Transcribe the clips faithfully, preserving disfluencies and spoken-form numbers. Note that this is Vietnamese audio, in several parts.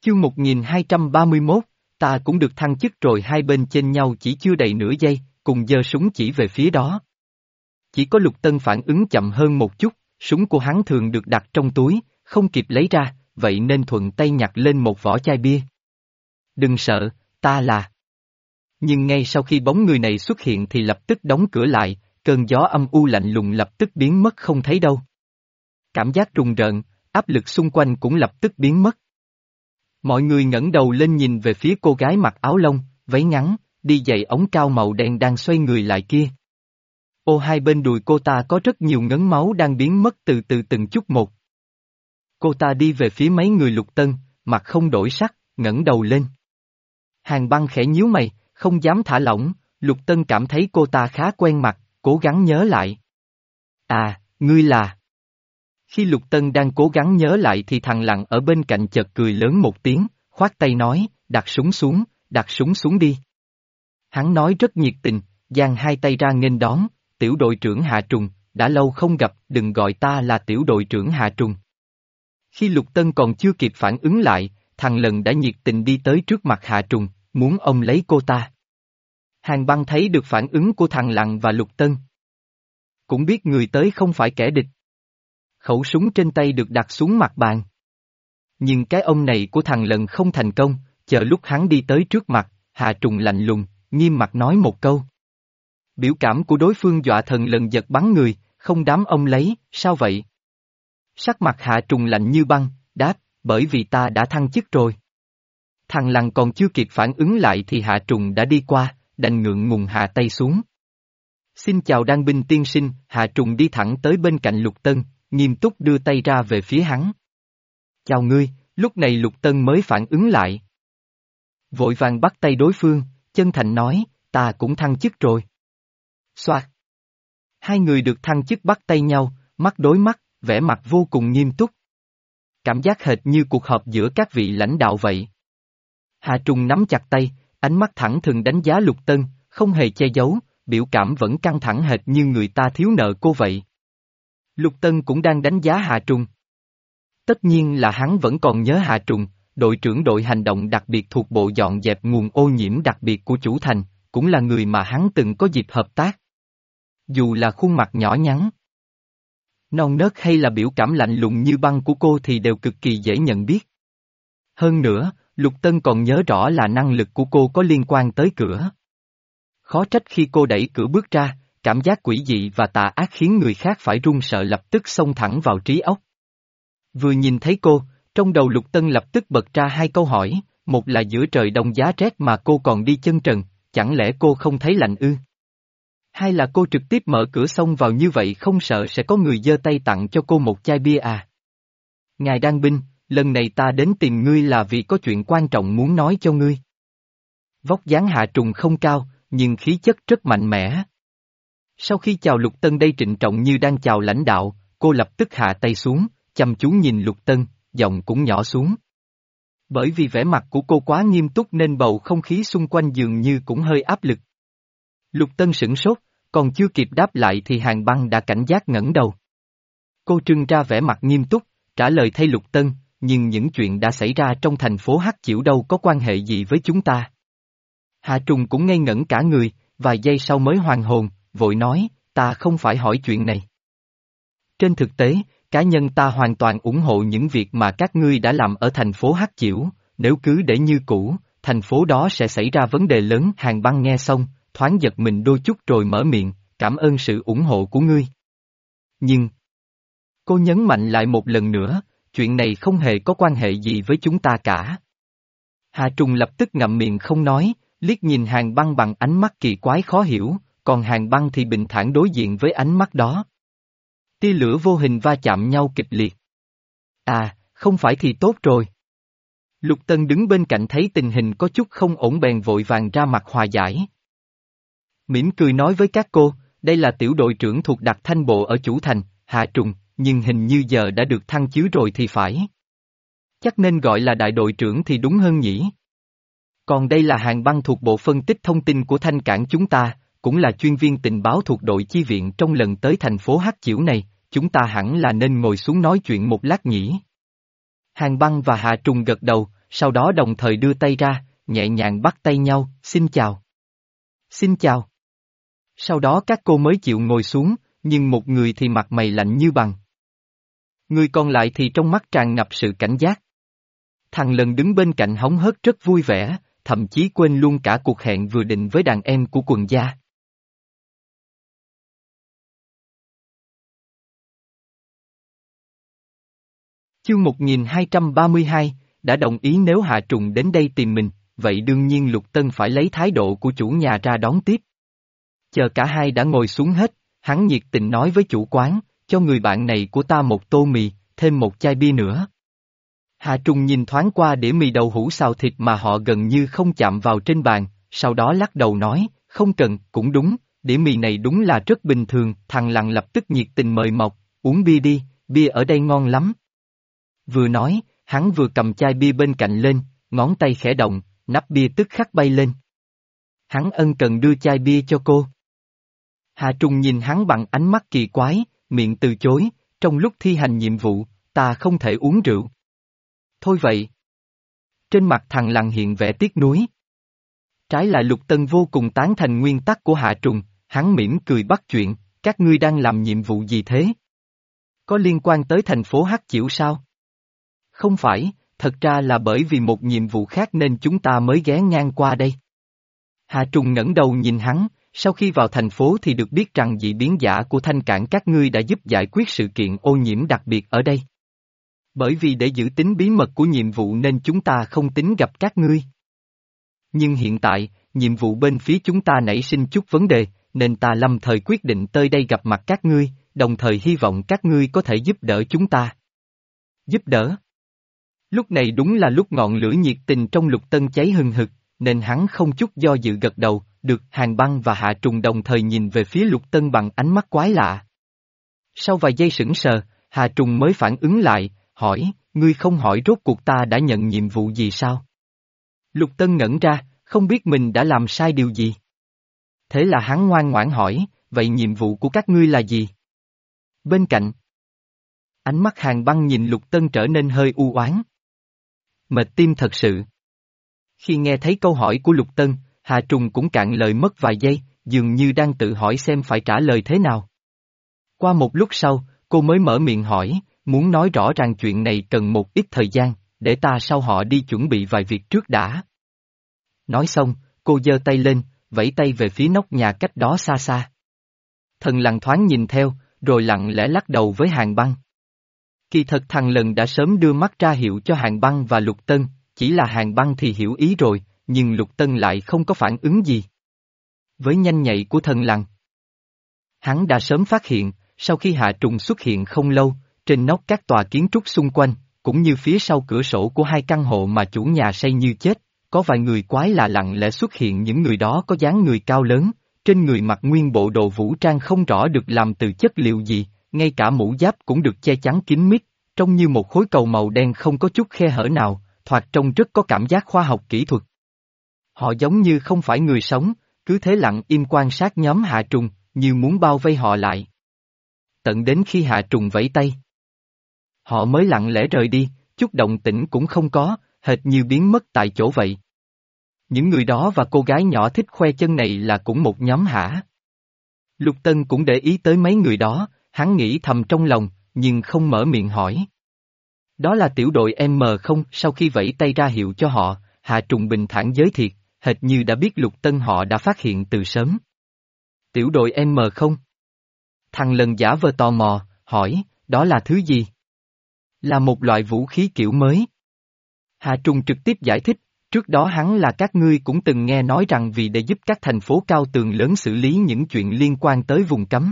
Chương một nghìn hai trăm ba mươi mốt, ta cũng được thăng chức rồi. Hai bên chênh nhau chỉ chưa đầy nửa giây, cùng giơ súng chỉ về phía đó. Chỉ có Lục Tân phản ứng chậm hơn một chút, súng của hắn thường được đặt trong túi, không kịp lấy ra, vậy nên thuận tay nhặt lên một vỏ chai bia. Đừng sợ, ta là... Nhưng ngay sau khi bóng người này xuất hiện thì lập tức đóng cửa lại, cơn gió âm u lạnh lùng lập tức biến mất không thấy đâu. Cảm giác rùng rợn, áp lực xung quanh cũng lập tức biến mất. Mọi người ngẩng đầu lên nhìn về phía cô gái mặc áo lông, váy ngắn, đi giày ống cao màu đen đang xoay người lại kia. Ô hai bên đùi cô ta có rất nhiều ngấn máu đang biến mất từ từ từng chút một. Cô ta đi về phía mấy người Lục Tân, mặt không đổi sắc, ngẩng đầu lên. Hàn Băng khẽ nhíu mày, không dám thả lỏng, Lục Tân cảm thấy cô ta khá quen mặt, cố gắng nhớ lại. À, ngươi là... Khi Lục Tân đang cố gắng nhớ lại thì thằng Lặng ở bên cạnh chợt cười lớn một tiếng, khoát tay nói, đặt súng xuống, đặt súng xuống đi. Hắn nói rất nhiệt tình, giang hai tay ra nghênh đón, tiểu đội trưởng Hạ Trùng, đã lâu không gặp, đừng gọi ta là tiểu đội trưởng Hạ Trùng. Khi Lục Tân còn chưa kịp phản ứng lại, thằng Lần đã nhiệt tình đi tới trước mặt Hạ Trùng, muốn ôm lấy cô ta. Hàn Băng thấy được phản ứng của thằng Lặng và Lục Tân. Cũng biết người tới không phải kẻ địch. Khẩu súng trên tay được đặt xuống mặt bàn. Nhưng cái ôm này của thằng Lần không thành công, chờ lúc hắn đi tới trước mặt, Hạ Trùng lạnh lùng, nghiêm mặt nói một câu. Biểu cảm của đối phương dọa thần Lần giật bắn người, không dám ôm lấy, sao vậy? Sắc mặt Hạ Trùng lạnh như băng, đáp, bởi vì ta đã thăng chức rồi. Thằng Lằn còn chưa kịp phản ứng lại thì Hạ Trùng đã đi qua, đành ngượng ngùng hạ tay xuống. Xin chào Đan binh tiên sinh, Hạ Trùng đi thẳng tới bên cạnh Lục Tân, nghiêm túc đưa tay ra về phía hắn. Chào ngươi, lúc này Lục Tân mới phản ứng lại. Vội vàng bắt tay đối phương, chân thành nói, ta cũng thăng chức rồi. Xoạt. Hai người được thăng chức bắt tay nhau, mắt đối mắt, vẻ mặt vô cùng nghiêm túc. Cảm giác hệt như cuộc họp giữa các vị lãnh đạo vậy. Hạ Trùng nắm chặt tay, ánh mắt thẳng thừng đánh giá Lục Tân, không hề che giấu, biểu cảm vẫn căng thẳng hệt như người ta thiếu nợ cô vậy. Lục Tân cũng đang đánh giá Hạ Trùng. Tất nhiên là hắn vẫn còn nhớ Hạ Trùng, đội trưởng đội hành động đặc biệt thuộc bộ dọn dẹp nguồn ô nhiễm đặc biệt của chủ thành, cũng là người mà hắn từng có dịp hợp tác. Dù là khuôn mặt nhỏ nhắn, non nớt hay là biểu cảm lạnh lùng như băng của cô thì đều cực kỳ dễ nhận biết. Hơn nữa, Lục Tân còn nhớ rõ là năng lực của cô có liên quan tới cửa. Khó trách khi cô đẩy cửa bước ra, cảm giác quỷ dị và tà ác khiến người khác phải run sợ lập tức xông thẳng vào trí óc. Vừa nhìn thấy cô, trong đầu Lục Tân lập tức bật ra hai câu hỏi, một là giữa trời đông giá rét mà cô còn đi chân trần, chẳng lẽ cô không thấy lạnh ư? Hai là cô trực tiếp mở cửa xông vào như vậy không sợ sẽ có người giơ tay tặng cho cô một chai bia à? Ngài Đan binh, lần này ta đến tìm ngươi là vì có chuyện quan trọng muốn nói cho ngươi. Vóc dáng Hạ Trùng không cao, nhưng khí chất rất mạnh mẽ. Sau khi chào Lục Tân đây trịnh trọng như đang chào lãnh đạo, cô lập tức hạ tay xuống, chăm chú nhìn Lục Tân, giọng cũng nhỏ xuống. Bởi vì vẻ mặt của cô quá nghiêm túc nên bầu không khí xung quanh dường như cũng hơi áp lực. Lục Tân sửng sốt, còn chưa kịp đáp lại thì Hàn Băng đã cảnh giác ngẩng đầu. Cô trưng ra vẻ mặt nghiêm túc, trả lời thay Lục Tân, nhưng những chuyện đã xảy ra trong thành phố Hắc Chiểu đâu có quan hệ gì với chúng ta. Hạ Trùng cũng ngây ngẩn cả người, vài giây sau mới hoàn hồn, vội nói, ta không phải hỏi chuyện này. Trên thực tế, cá nhân ta hoàn toàn ủng hộ những việc mà các ngươi đã làm ở thành phố Hắc Chiểu, nếu cứ để như cũ, thành phố đó sẽ xảy ra vấn đề lớn. Hàn Băng nghe xong, thoáng giật mình đôi chút rồi mở miệng, cảm ơn sự ủng hộ của ngươi. Nhưng, cô nhấn mạnh lại một lần nữa, chuyện này không hề có quan hệ gì với chúng ta cả. Hạ Trùng lập tức ngậm miệng không nói, liếc nhìn Hàn Băng bằng ánh mắt kỳ quái khó hiểu, còn Hàn Băng thì bình thản đối diện với ánh mắt đó. Tia lửa vô hình va chạm nhau kịch liệt. À, không phải thì tốt rồi. Lục Tân đứng bên cạnh thấy tình hình có chút không ổn bèn vội vàng ra mặt hòa giải. Mỉm cười nói với các cô, đây là tiểu đội trưởng thuộc đặc thanh bộ ở chủ thành, Hạ Trùng, nhưng hình như giờ đã được thăng chức rồi thì phải. Chắc nên gọi là đại đội trưởng thì đúng hơn nhỉ. Còn đây là Hàn Băng thuộc bộ phân tích thông tin của Thanh Cảng chúng ta, cũng là chuyên viên tình báo thuộc đội chi viện trong lần tới thành phố Hắc Chiểu này, chúng ta hẳn là nên ngồi xuống nói chuyện một lát nhỉ. Hàn Băng và Hạ Trùng gật đầu, sau đó đồng thời đưa tay ra, nhẹ nhàng bắt tay nhau, xin chào. Xin chào. Sau đó các cô mới chịu ngồi xuống, nhưng một người thì mặt mày lạnh như bằng. Người còn lại thì trong mắt tràn ngập sự cảnh giác. Thằng Lần đứng bên cạnh hóng hớt rất vui vẻ, thậm chí quên luôn cả cuộc hẹn vừa định với đàn em của quần gia. Chương một nghìn hai trăm ba mươi hai, đã đồng ý nếu Hạ Trùng đến đây tìm mình, vậy đương nhiên Lục Tân phải lấy thái độ của chủ nhà ra đón tiếp. Chờ cả hai đã ngồi xuống hết, hắn nhiệt tình nói với chủ quán, cho người bạn này của ta một tô mì, thêm một chai bia nữa. Hạ Trùng nhìn thoáng qua đĩa mì đậu hũ xào thịt mà họ gần như không chạm vào trên bàn, sau đó lắc đầu nói, không cần, cũng đúng, đĩa mì này đúng là rất bình thường. Thằng Lằn lập tức nhiệt tình mời mọc, uống bia đi, bia ở đây ngon lắm. Vừa nói, hắn vừa cầm chai bia bên cạnh lên, ngón tay khẽ động, nắp bia tức khắc bay lên. Hắn ân cần đưa chai bia cho cô. Hà Trùng nhìn hắn bằng ánh mắt kỳ quái, miệng từ chối, trong lúc thi hành nhiệm vụ, ta không thể uống rượu. Thôi vậy. Trên mặt thằng Lằn hiện vẻ tiếc nuối. Trái lại Lục Tân vô cùng tán thành nguyên tắc của Hạ Trùng, hắn mỉm cười bắt chuyện, các ngươi đang làm nhiệm vụ gì thế? Có liên quan tới thành phố Hắc Chiểu sao? Không phải, thật ra là bởi vì một nhiệm vụ khác nên chúng ta mới ghé ngang qua đây. Hạ Trùng ngẩng đầu nhìn hắn, sau khi vào thành phố thì được biết rằng dị biến giả của Thanh Cảng các ngươi đã giúp giải quyết sự kiện ô nhiễm đặc biệt ở đây. Bởi vì để giữ tính bí mật của nhiệm vụ nên chúng ta không tính gặp các ngươi. Nhưng hiện tại, nhiệm vụ bên phía chúng ta nảy sinh chút vấn đề, nên ta lâm thời quyết định tới đây gặp mặt các ngươi, đồng thời hy vọng các ngươi có thể giúp đỡ chúng ta. Giúp đỡ? Lúc này đúng là lúc ngọn lửa nhiệt tình trong Lục Tân cháy hừng hực, nên hắn không chút do dự gật đầu, được. Hàn Băng và Hạ Trùng đồng thời nhìn về phía Lục Tân bằng ánh mắt quái lạ. Sau vài giây sững sờ, Hạ Trùng mới phản ứng lại, hỏi, ngươi không hỏi rốt cuộc ta đã nhận nhiệm vụ gì sao? Lục Tân ngẩn ra, không biết mình đã làm sai điều gì. Thế là hắn ngoan ngoãn hỏi, vậy nhiệm vụ của các ngươi là gì? Bên cạnh, ánh mắt Hàn Băng nhìn Lục Tân trở nên hơi u oán. Mệt tim thật sự. Khi nghe thấy câu hỏi của Lục Tân, Hà Trùng cũng cạn lời mất vài giây, dường như đang tự hỏi xem phải trả lời thế nào. Qua một lúc sau, cô mới mở miệng hỏi, muốn nói rõ ràng chuyện này cần một ít thời gian, để ta sau họ đi chuẩn bị vài việc trước đã. Nói xong, cô giơ tay lên, vẫy tay về phía nóc nhà cách đó xa xa. Thần Lằn thoáng nhìn theo, rồi lặng lẽ lắc đầu với Hàn Băng. Kỳ thật thằng Lần đã sớm đưa mắt ra hiệu cho Hàn Băng và Lục Tân, chỉ là Hàn Băng thì hiểu ý rồi, nhưng Lục Tân lại không có phản ứng gì. Với nhanh nhạy của thần Lằn, hắn đã sớm phát hiện, sau khi Hạ Trùng xuất hiện không lâu, trên nóc các tòa kiến trúc xung quanh, cũng như phía sau cửa sổ của hai căn hộ mà chủ nhà xây như chết, có vài người quái lạ lặng lẽ xuất hiện. Những người đó có dáng người cao lớn, trên người mặc nguyên bộ đồ vũ trang không rõ được làm từ chất liệu gì, ngay cả mũ giáp cũng được che chắn kín mít, trông như một khối cầu màu đen không có chút khe hở nào, thoạt trông rất có cảm giác khoa học kỹ thuật. Họ giống như không phải người sống, cứ thế lặng im quan sát nhóm Hạ Trùng, như muốn bao vây họ lại. Tận đến khi Hạ Trùng vẫy tay, họ mới lặng lẽ rời đi, chút động tĩnh cũng không có, hệt như biến mất tại chỗ vậy. Những người đó và cô gái nhỏ thích khoe chân này là cũng một nhóm hả? Lục Tân cũng để ý tới mấy người đó, hắn nghĩ thầm trong lòng, nhưng không mở miệng hỏi. Đó là tiểu đội em không, sau khi vẫy tay ra hiệu cho họ, Hạ Trùng bình thản giới thiệu, hệt như đã biết Lục Tân họ đã phát hiện từ sớm. Tiểu đội em không? Thằng Lần giả vờ tò mò, hỏi, đó là thứ gì? Là một loại vũ khí kiểu mới. Hạ Trùng trực tiếp giải thích, trước đó hắn là các ngươi cũng từng nghe nói rằng vì để giúp các thành phố cao tường lớn xử lý những chuyện liên quan tới vùng cấm.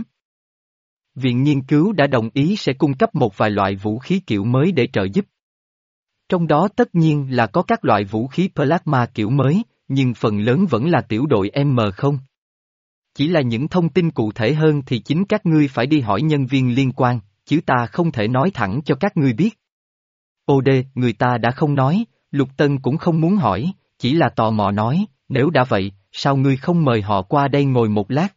Viện nghiên cứu đã đồng ý sẽ cung cấp một vài loại vũ khí kiểu mới để trợ giúp. Trong đó tất nhiên là có các loại vũ khí plasma kiểu mới, nhưng phần lớn vẫn là tiểu đội em không. Chỉ là những thông tin cụ thể hơn thì chính các ngươi phải đi hỏi nhân viên liên quan, chứ ta không thể nói thẳng cho các ngươi biết. Ô đê, người ta đã không nói, Lục Tân cũng không muốn hỏi, chỉ là tò mò nói, nếu đã vậy, sao ngươi không mời họ qua đây ngồi một lát?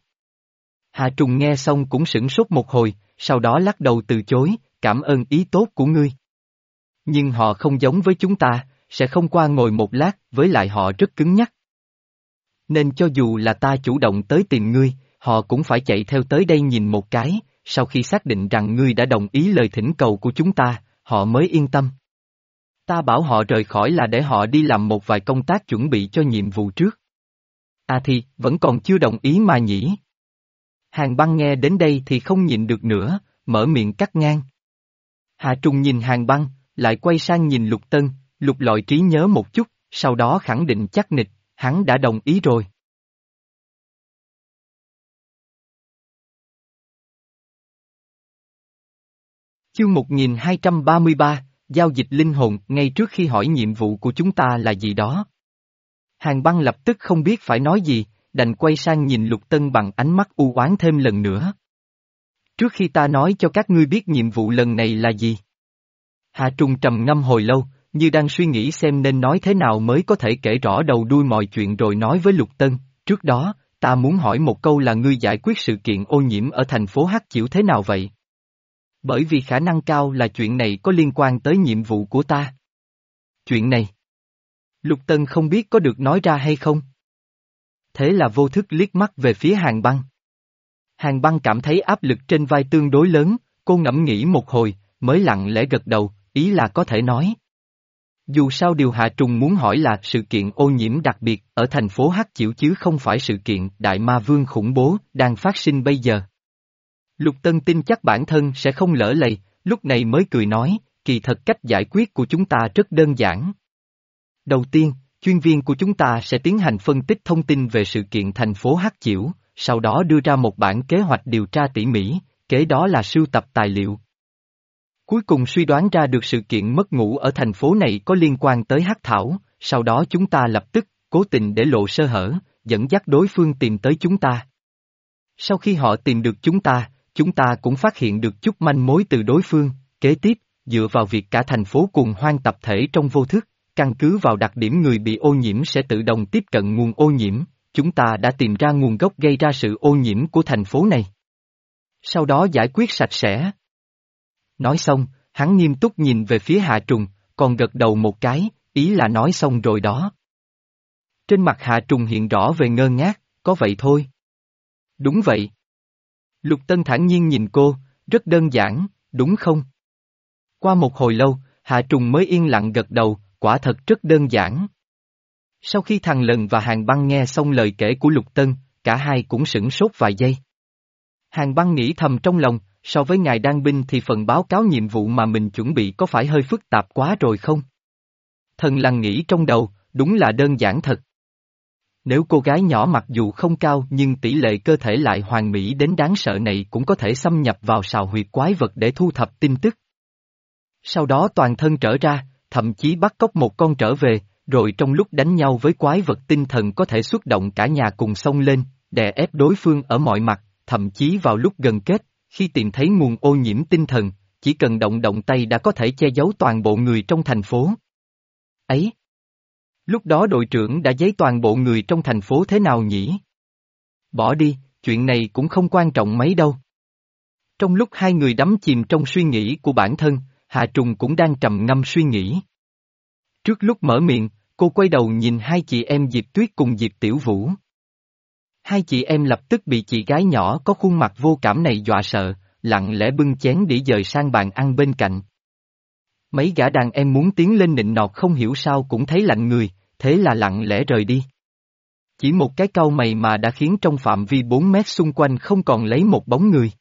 Hạ Trùng nghe xong cũng sửng sốt một hồi, sau đó lắc đầu từ chối, cảm ơn ý tốt của ngươi. Nhưng họ không giống với chúng ta, sẽ không qua ngồi một lát, với lại họ rất cứng nhắc. Nên cho dù là ta chủ động tới tìm ngươi, họ cũng phải chạy theo tới đây nhìn một cái, sau khi xác định rằng ngươi đã đồng ý lời thỉnh cầu của chúng ta, họ mới yên tâm. Ta bảo họ rời khỏi là để họ đi làm một vài công tác chuẩn bị cho nhiệm vụ trước. À thì, vẫn còn chưa đồng ý mà nhỉ? Hàng Băng nghe đến đây thì không nhịn được nữa, mở miệng cắt ngang. Hà Trùng nhìn Hàng Băng, lại quay sang nhìn Lục Tân, lục lọi trí nhớ một chút, sau đó khẳng định chắc nịch, hắn đã đồng ý rồi. Chương một nghìn hai trăm ba mươi ba, Giao dịch linh hồn, ngay trước khi hỏi nhiệm vụ của chúng ta là gì đó. Hàng Băng lập tức không biết phải nói gì, đành quay sang nhìn Lục Tân bằng ánh mắt u oán thêm lần nữa. Trước khi ta nói cho các ngươi biết nhiệm vụ lần này là gì. Hà Trùng trầm ngâm hồi lâu, như đang suy nghĩ xem nên nói thế nào mới có thể kể rõ đầu đuôi mọi chuyện rồi nói với Lục Tân, trước đó, ta muốn hỏi một câu là ngươi giải quyết sự kiện ô nhiễm ở thành phố Hắc Chiểu thế nào vậy? Bởi vì khả năng cao là chuyện này có liên quan tới nhiệm vụ của ta. Chuyện này, Lục Tân không biết có được nói ra hay không? Thế là vô thức liếc mắt về phía Hàng Băng. Hàng Băng cảm thấy áp lực trên vai tương đối lớn, cô ngẫm nghĩ một hồi, mới lặng lẽ gật đầu, ý là có thể nói. Dù sao điều Hạ Trùng muốn hỏi là sự kiện ô nhiễm đặc biệt ở thành phố Hắc Chiểu chứ không phải sự kiện Đại Ma Vương khủng bố đang phát sinh bây giờ. Lục Tân tin chắc bản thân sẽ không lỡ lầy, lúc này mới cười nói, kỳ thật cách giải quyết của chúng ta rất đơn giản. Đầu tiên, chuyên viên của chúng ta sẽ tiến hành phân tích thông tin về sự kiện thành phố Hắc Chiểu, sau đó đưa ra một bản kế hoạch điều tra tỉ mỉ, kế đó là sưu tập tài liệu. Cuối cùng suy đoán ra được sự kiện mất ngủ ở thành phố này có liên quan tới Hắc Thảo, sau đó chúng ta lập tức, cố tình để lộ sơ hở, dẫn dắt đối phương tìm tới chúng ta. Sau khi họ tìm được chúng ta, chúng ta cũng phát hiện được chút manh mối từ đối phương, kế tiếp, dựa vào việc cả thành phố cùng hoang tập thể trong vô thức, căn cứ vào đặc điểm người bị ô nhiễm sẽ tự động tiếp cận nguồn ô nhiễm, chúng ta đã tìm ra nguồn gốc gây ra sự ô nhiễm của thành phố này. Sau đó giải quyết sạch sẽ. Nói xong, hắn nghiêm túc nhìn về phía Hạ Trùng, còn gật đầu một cái, ý là nói xong rồi đó. Trên mặt Hạ Trùng hiện rõ về ngơ ngác, có vậy thôi. Đúng vậy. Lục Tân thản nhiên nhìn cô, rất đơn giản, đúng không? Qua một hồi lâu, Hạ Trùng mới yên lặng gật đầu, quả thật rất đơn giản. Sau khi thằng Lần và Hàng Băng nghe xong lời kể của Lục Tân, cả hai cũng sửng sốt vài giây. Hàng Băng nghĩ thầm trong lòng, so với ngài đan binh thì phần báo cáo nhiệm vụ mà mình chuẩn bị có phải hơi phức tạp quá rồi không? Thần Lần nghĩ trong đầu, đúng là đơn giản thật. Nếu cô gái nhỏ mặc dù không cao nhưng tỷ lệ cơ thể lại hoàn mỹ đến đáng sợ này cũng có thể xâm nhập vào sào huyệt quái vật để thu thập tin tức. Sau đó toàn thân trở ra, thậm chí bắt cóc một con trở về, rồi trong lúc đánh nhau với quái vật tinh thần có thể xuất động cả nhà cùng xông lên, đè ép đối phương ở mọi mặt, thậm chí vào lúc gần kết, khi tìm thấy nguồn ô nhiễm tinh thần, chỉ cần động động tay đã có thể che giấu toàn bộ người trong thành phố. Ấy! Lúc đó đội trưởng đã giấy toàn bộ người trong thành phố thế nào nhỉ? Bỏ đi, chuyện này cũng không quan trọng mấy đâu. Trong lúc hai người đắm chìm trong suy nghĩ của bản thân, Hạ Trùng cũng đang trầm ngâm suy nghĩ. Trước lúc mở miệng, cô quay đầu nhìn hai chị em Diệp Tuyết cùng Diệp Tiểu Vũ. Hai chị em lập tức bị chị gái nhỏ có khuôn mặt vô cảm này dọa sợ, lặng lẽ bưng chén đĩa dời sang bàn ăn bên cạnh. Mấy gã đàn em muốn tiến lên nịnh nọt không hiểu sao cũng thấy lạnh người, thế là lặng lẽ rời đi. Chỉ một cái cau mày mà đã khiến trong phạm vi bốn mét xung quanh không còn lấy một bóng người.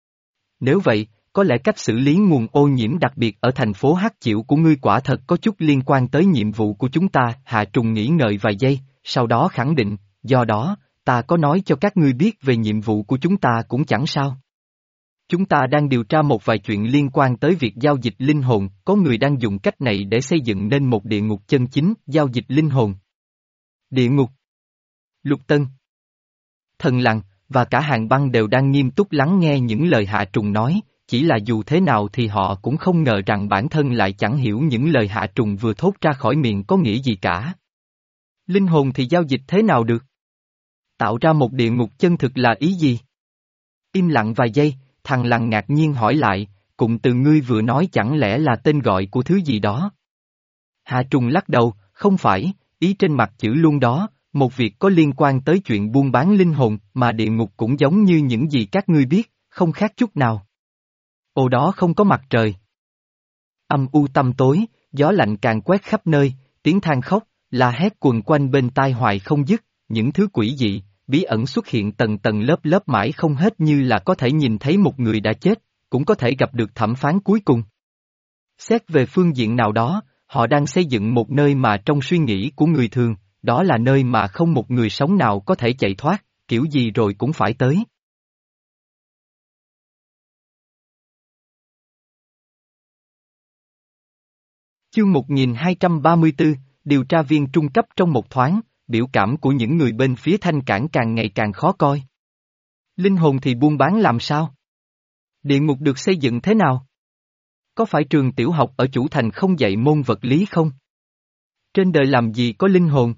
Nếu vậy, có lẽ cách xử lý nguồn ô nhiễm đặc biệt ở thành phố Hắc Chiểu của ngươi quả thật có chút liên quan tới nhiệm vụ của chúng ta. Hạ Trùng nghĩ ngợi vài giây, sau đó khẳng định, do đó, ta có nói cho các ngươi biết về nhiệm vụ của chúng ta cũng chẳng sao. Chúng ta đang điều tra một vài chuyện liên quan tới việc giao dịch linh hồn, có người đang dùng cách này để xây dựng nên một địa ngục chân chính, giao dịch linh hồn. Địa ngục. Lục Tân, Thần Lằn, và cả Hàng Băng đều đang nghiêm túc lắng nghe những lời Hạ Trùng nói, chỉ là dù thế nào thì họ cũng không ngờ rằng bản thân lại chẳng hiểu những lời Hạ Trùng vừa thốt ra khỏi miệng có nghĩa gì cả. Linh hồn thì giao dịch thế nào được? Tạo ra một địa ngục chân thực là ý gì? Im lặng vài giây, thằng Lằn ngạc nhiên hỏi lại, cụm từ ngươi vừa nói chẳng lẽ là tên gọi của thứ gì đó? Hạ Trùng lắc đầu, không phải, ý trên mặt chữ luôn đó, một việc có liên quan tới chuyện buôn bán linh hồn mà địa ngục cũng giống như những gì các ngươi biết, không khác chút nào. Ồ đó không có mặt trời. Âm u tăm tối, gió lạnh càng quét khắp nơi, tiếng than khóc, la hét quần quanh bên tai hoài không dứt, những thứ quỷ dị, bí ẩn xuất hiện tầng tầng lớp lớp mãi không hết như là có thể nhìn thấy một người đã chết, cũng có thể gặp được thẩm phán cuối cùng. Xét về phương diện nào đó, họ đang xây dựng một nơi mà trong suy nghĩ của người thường, đó là nơi mà không một người sống nào có thể chạy thoát, kiểu gì rồi cũng phải tới. Chương một nghìn hai trăm ba mươi tư, điều tra viên trung cấp trong một thoáng, biểu cảm của những người bên phía Thanh Cảng càng ngày càng khó coi. Linh hồn thì buôn bán làm sao? Địa ngục được xây dựng thế nào? Có phải trường tiểu học ở chủ thành không dạy môn vật lý không? Trên đời làm gì có linh hồn?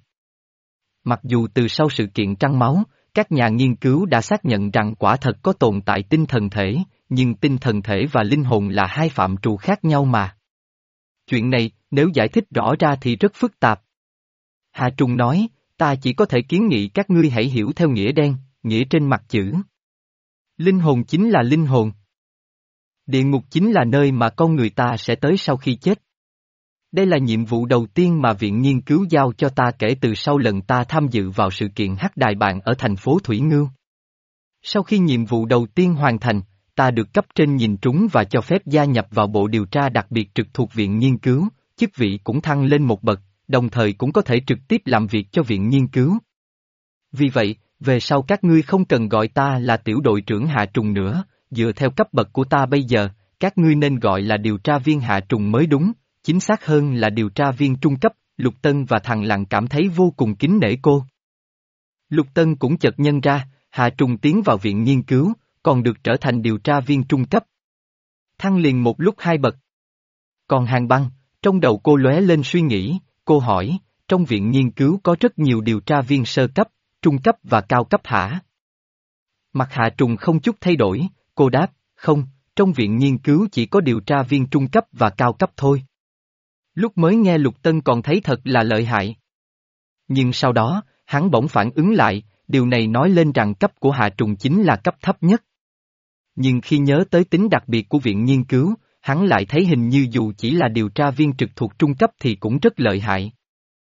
Mặc dù từ sau sự kiện trăng máu, các nhà nghiên cứu đã xác nhận rằng quả thật có tồn tại tinh thần thể, nhưng tinh thần thể và linh hồn là hai phạm trù khác nhau mà. Chuyện này, nếu giải thích rõ ra thì rất phức tạp. Hà Trung nói, ta chỉ có thể kiến nghị các ngươi hãy hiểu theo nghĩa đen, nghĩa trên mặt chữ. Linh hồn chính là linh hồn. Địa ngục chính là nơi mà con người ta sẽ tới sau khi chết. Đây là nhiệm vụ đầu tiên mà viện nghiên cứu giao cho ta kể từ sau lần ta tham dự vào sự kiện Hắc Đài Bạn ở thành phố Thủy Ngưu. Sau khi nhiệm vụ đầu tiên hoàn thành, ta được cấp trên nhìn trúng và cho phép gia nhập vào bộ điều tra đặc biệt trực thuộc viện nghiên cứu, chức vị cũng thăng lên một bậc, đồng thời cũng có thể trực tiếp làm việc cho viện nghiên cứu. Vì vậy, về sau các ngươi không cần gọi ta là tiểu đội trưởng Hạ Trùng nữa, dựa theo cấp bậc của ta bây giờ, các ngươi nên gọi là điều tra viên Hạ Trùng mới đúng, chính xác hơn là điều tra viên trung cấp. Lục Tân và thằng Lặng cảm thấy vô cùng kính nể cô. Lục Tân cũng chợt nhận ra, Hạ Trùng tiến vào viện nghiên cứu, còn được trở thành điều tra viên trung cấp. Thăng liền một lúc hai bậc. Còn Hàn Băng, trong đầu cô lóe lên suy nghĩ, cô hỏi, trong viện nghiên cứu có rất nhiều điều tra viên sơ cấp, trung cấp và cao cấp hả? Mặt Hạ Trùng không chút thay đổi, cô đáp, không, trong viện nghiên cứu chỉ có điều tra viên trung cấp và cao cấp thôi. Lúc mới nghe Lục Tân còn thấy thật là lợi hại. Nhưng sau đó, hắn bỗng phản ứng lại, điều này nói lên rằng cấp của Hạ Trùng chính là cấp thấp nhất. Nhưng khi nhớ tới tính đặc biệt của viện nghiên cứu, hắn lại thấy hình như dù chỉ là điều tra viên trực thuộc trung cấp thì cũng rất lợi hại.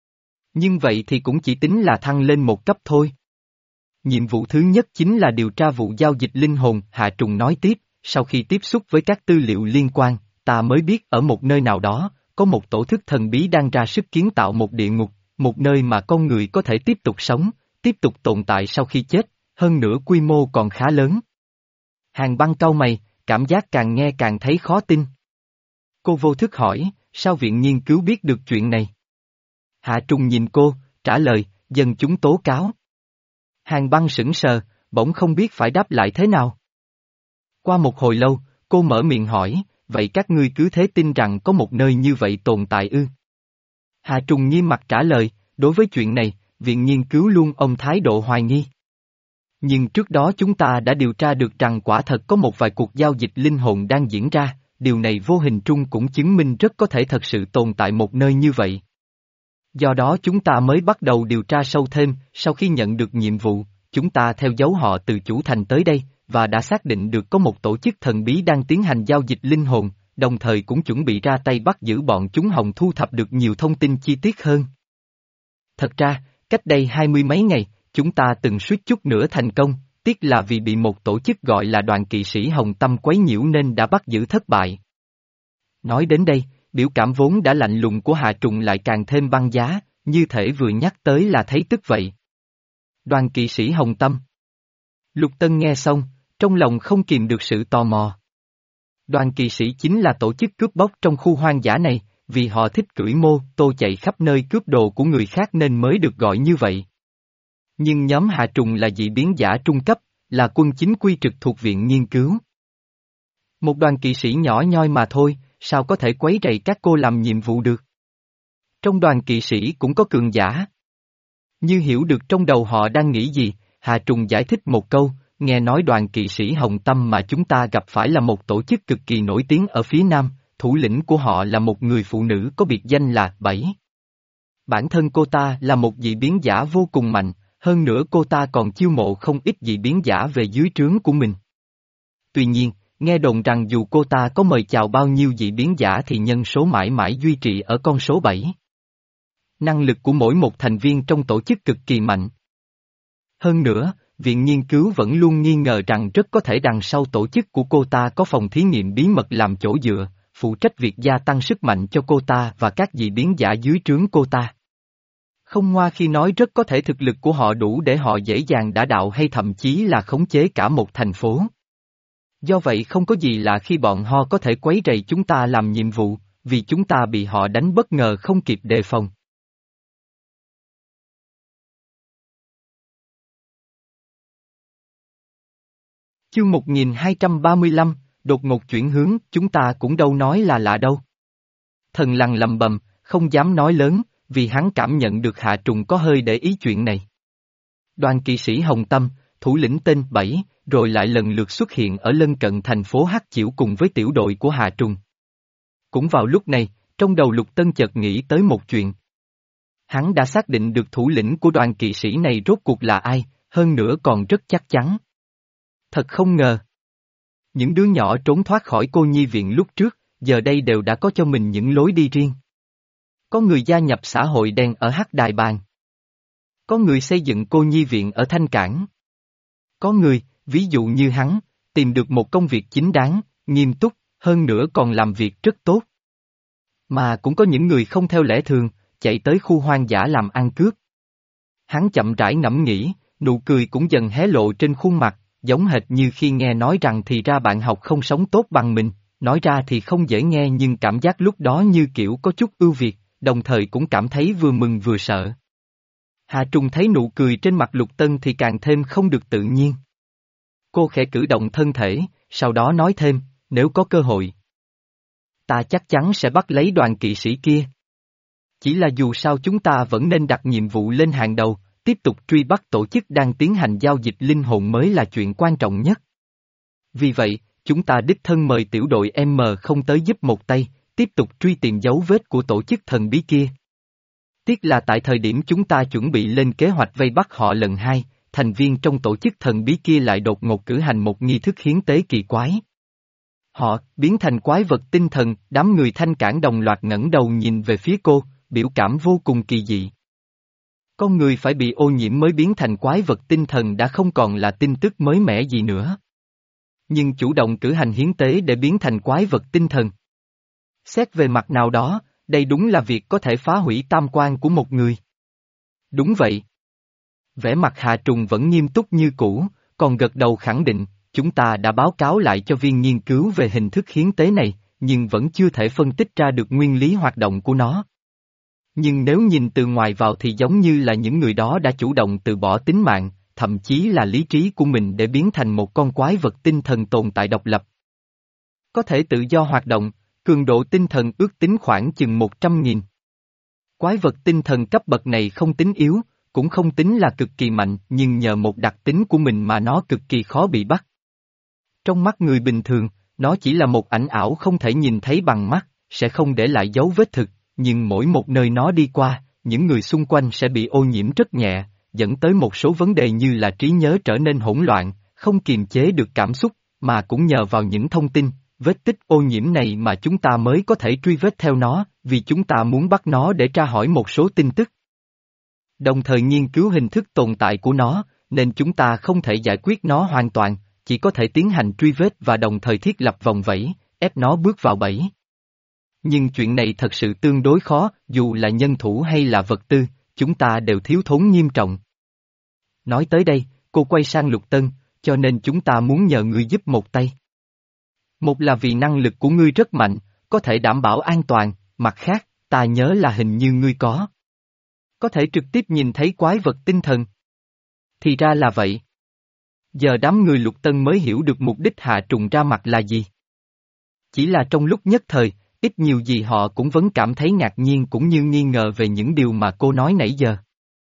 Nhưng vậy thì cũng chỉ tính là thăng lên một cấp thôi. Nhiệm vụ thứ nhất chính là điều tra vụ giao dịch linh hồn, Hạ Trùng nói tiếp, sau khi tiếp xúc với các tư liệu liên quan, ta mới biết ở một nơi nào đó, có một tổ chức thần bí đang ra sức kiến tạo một địa ngục, một nơi mà con người có thể tiếp tục sống, tiếp tục tồn tại sau khi chết, hơn nữa quy mô còn khá lớn. Hàn Băng cau mày, cảm giác càng nghe càng thấy khó tin. Cô vô thức hỏi, sao viện nghiên cứu biết được chuyện này? Hạ Trùng nhìn cô, trả lời, dân chúng tố cáo. Hàn Băng sững sờ, bỗng không biết phải đáp lại thế nào. Qua một hồi lâu, cô mở miệng hỏi, vậy các ngươi cứ thế tin rằng có một nơi như vậy tồn tại ư? Hạ Trùng nghiêm mặt trả lời, đối với chuyện này, viện nghiên cứu luôn ôm thái độ hoài nghi. Nhưng trước đó chúng ta đã điều tra được rằng quả thật có một vài cuộc giao dịch linh hồn đang diễn ra, điều này vô hình trung cũng chứng minh rất có thể thật sự tồn tại một nơi như vậy. Do đó chúng ta mới bắt đầu điều tra sâu thêm, sau khi nhận được nhiệm vụ, chúng ta theo dấu họ từ chủ thành tới đây, và đã xác định được có một tổ chức thần bí đang tiến hành giao dịch linh hồn, đồng thời cũng chuẩn bị ra tay bắt giữ bọn chúng hòng thu thập được nhiều thông tin chi tiết hơn. Thật ra, cách đây hai mươi mấy ngày, chúng ta từng suýt chút nữa thành công, tiếc là vì bị một tổ chức gọi là đoàn kỵ sĩ Hồng Tâm quấy nhiễu nên đã bắt giữ thất bại. Nói đến đây, biểu cảm vốn đã lạnh lùng của Hạ Trùng lại càng thêm băng giá, như thể vừa nhắc tới là thấy tức vậy. Đoàn kỵ sĩ Hồng Tâm. Lục Tân nghe xong, trong lòng không kìm được sự tò mò. Đoàn kỵ sĩ chính là tổ chức cướp bóc trong khu hoang dã này, vì họ thích cưỡi mô tô chạy khắp nơi cướp đồ của người khác nên mới được gọi như vậy. Nhưng nhóm Hạ Trùng là dị biến giả trung cấp, là quân chính quy trực thuộc viện nghiên cứu. Một đoàn kỵ sĩ nhỏ nhoi mà thôi, sao có thể quấy rầy các cô làm nhiệm vụ được? Trong đoàn kỵ sĩ cũng có cường giả. Như hiểu được trong đầu họ đang nghĩ gì, Hạ Trùng giải thích một câu, nghe nói đoàn kỵ sĩ Hồng Tâm mà chúng ta gặp phải là một tổ chức cực kỳ nổi tiếng ở phía Nam, thủ lĩnh của họ là một người phụ nữ có biệt danh là Bảy. Bản thân cô ta là một dị biến giả vô cùng mạnh, hơn nữa cô ta còn chiêu mộ không ít dị biến giả về dưới trướng của mình. Tuy nhiên, nghe đồn rằng dù cô ta có mời chào bao nhiêu dị biến giả thì nhân số mãi mãi duy trì ở con số bảy. Năng lực của mỗi một thành viên trong tổ chức cực kỳ mạnh. Hơn nữa, viện nghiên cứu vẫn luôn nghi ngờ rằng rất có thể đằng sau tổ chức của cô ta có phòng thí nghiệm bí mật làm chỗ dựa, phụ trách việc gia tăng sức mạnh cho cô ta và các dị biến giả dưới trướng cô ta. Không ngoa khi nói rất có thể thực lực của họ đủ để họ dễ dàng đả đạo hay thậm chí là khống chế cả một thành phố. Do vậy không có gì lạ khi bọn họ có thể quấy rầy chúng ta làm nhiệm vụ, vì chúng ta bị họ đánh bất ngờ không kịp đề phòng. Chương một nghìn hai trăm ba mươi lăm, đột ngột chuyển hướng, chúng ta cũng đâu nói là lạ đâu. Thần Lằn lầm bầm, không dám nói lớn, vì hắn cảm nhận được Hạ Trùng có hơi để ý chuyện này. Đoàn kỵ sĩ Hồng Tâm, thủ lĩnh tên Bảy, rồi lại lần lượt xuất hiện ở lân cận thành phố Hắc Chiểu cùng với tiểu đội của Hạ Trùng. Cũng vào lúc này, trong đầu Lục Tân chợt nghĩ tới một chuyện. Hắn đã xác định được thủ lĩnh của đoàn kỵ sĩ này rốt cuộc là ai, hơn nữa còn rất chắc chắn. Thật không ngờ. Những đứa nhỏ trốn thoát khỏi cô nhi viện lúc trước, giờ đây đều đã có cho mình những lối đi riêng. Có người gia nhập xã hội đen ở Hắc Đài Bàn. Có người xây dựng cô nhi viện ở Thanh Cảng. Có người, ví dụ như hắn, tìm được một công việc chính đáng, nghiêm túc, hơn nữa còn làm việc rất tốt. Mà cũng có những người không theo lẽ thường, chạy tới khu hoang dã làm ăn cướp. Hắn chậm rãi ngẫm nghĩ, nụ cười cũng dần hé lộ trên khuôn mặt, giống hệt như khi nghe nói rằng thì ra bạn học không sống tốt bằng mình, nói ra thì không dễ nghe nhưng cảm giác lúc đó như kiểu có chút ưu việt, đồng thời cũng cảm thấy vừa mừng vừa sợ. Hà Trung thấy nụ cười trên mặt Lục Tân thì càng thêm không được tự nhiên. Cô khẽ cử động thân thể, sau đó nói thêm, nếu có cơ hội, ta chắc chắn sẽ bắt lấy đoàn kỵ sĩ kia. Chỉ là dù sao chúng ta vẫn nên đặt nhiệm vụ lên hàng đầu, tiếp tục truy bắt tổ chức đang tiến hành giao dịch linh hồn mới là chuyện quan trọng nhất. Vì vậy, chúng ta đích thân mời tiểu đội M không tới giúp một tay, tiếp tục truy tìm dấu vết của tổ chức thần bí kia. Tiếc là tại thời điểm chúng ta chuẩn bị lên kế hoạch vây bắt họ lần hai, thành viên trong tổ chức thần bí kia lại đột ngột cử hành một nghi thức hiến tế kỳ quái. Họ biến thành quái vật tinh thần, đám người Thanh Cảng đồng loạt ngẩng đầu nhìn về phía cô, biểu cảm vô cùng kỳ dị. Con người phải bị ô nhiễm mới biến thành quái vật tinh thần đã không còn là tin tức mới mẻ gì nữa. Nhưng chủ động cử hành hiến tế để biến thành quái vật tinh thần. Xét về mặt nào đó, đây đúng là việc có thể phá hủy tam quan của một người. Đúng vậy. Vẻ mặt Hạ Trùng vẫn nghiêm túc như cũ, còn gật đầu khẳng định, chúng ta đã báo cáo lại cho viên nghiên cứu về hình thức hiến tế này, nhưng vẫn chưa thể phân tích ra được nguyên lý hoạt động của nó. Nhưng nếu nhìn từ ngoài vào thì giống như là những người đó đã chủ động từ bỏ tính mạng, thậm chí là lý trí của mình để biến thành một con quái vật tinh thần tồn tại độc lập. Có thể tự do hoạt động, cường độ tinh thần ước tính khoảng chừng một trăm nghìn. Quái vật tinh thần cấp bậc này không tính yếu, cũng không tính là cực kỳ mạnh nhưng nhờ một đặc tính của mình mà nó cực kỳ khó bị bắt. Trong mắt người bình thường, nó chỉ là một ảnh ảo không thể nhìn thấy bằng mắt, sẽ không để lại dấu vết thực, nhưng mỗi một nơi nó đi qua, những người xung quanh sẽ bị ô nhiễm rất nhẹ, dẫn tới một số vấn đề như là trí nhớ trở nên hỗn loạn, không kiềm chế được cảm xúc, mà cũng nhờ vào những thông tin, vết tích ô nhiễm này mà chúng ta mới có thể truy vết theo nó, vì chúng ta muốn bắt nó để tra hỏi một số tin tức. Đồng thời nghiên cứu hình thức tồn tại của nó, nên chúng ta không thể giải quyết nó hoàn toàn, chỉ có thể tiến hành truy vết và đồng thời thiết lập vòng vẫy, ép nó bước vào bẫy. Nhưng chuyện này thật sự tương đối khó, dù là nhân thủ hay là vật tư, chúng ta đều thiếu thốn nghiêm trọng. Nói tới đây, cô quay sang Lục Tân, cho nên chúng ta muốn nhờ ngươi giúp một tay. Một là vì năng lực của ngươi rất mạnh, có thể đảm bảo an toàn, mặt khác, ta nhớ là hình như ngươi có. Có thể trực tiếp nhìn thấy quái vật tinh thần. Thì ra là vậy. Giờ đám người Lục Tân mới hiểu được mục đích Hạ Trùng ra mặt là gì. Chỉ là trong lúc nhất thời, ít nhiều gì họ cũng vẫn cảm thấy ngạc nhiên cũng như nghi ngờ về những điều mà cô nói nãy giờ.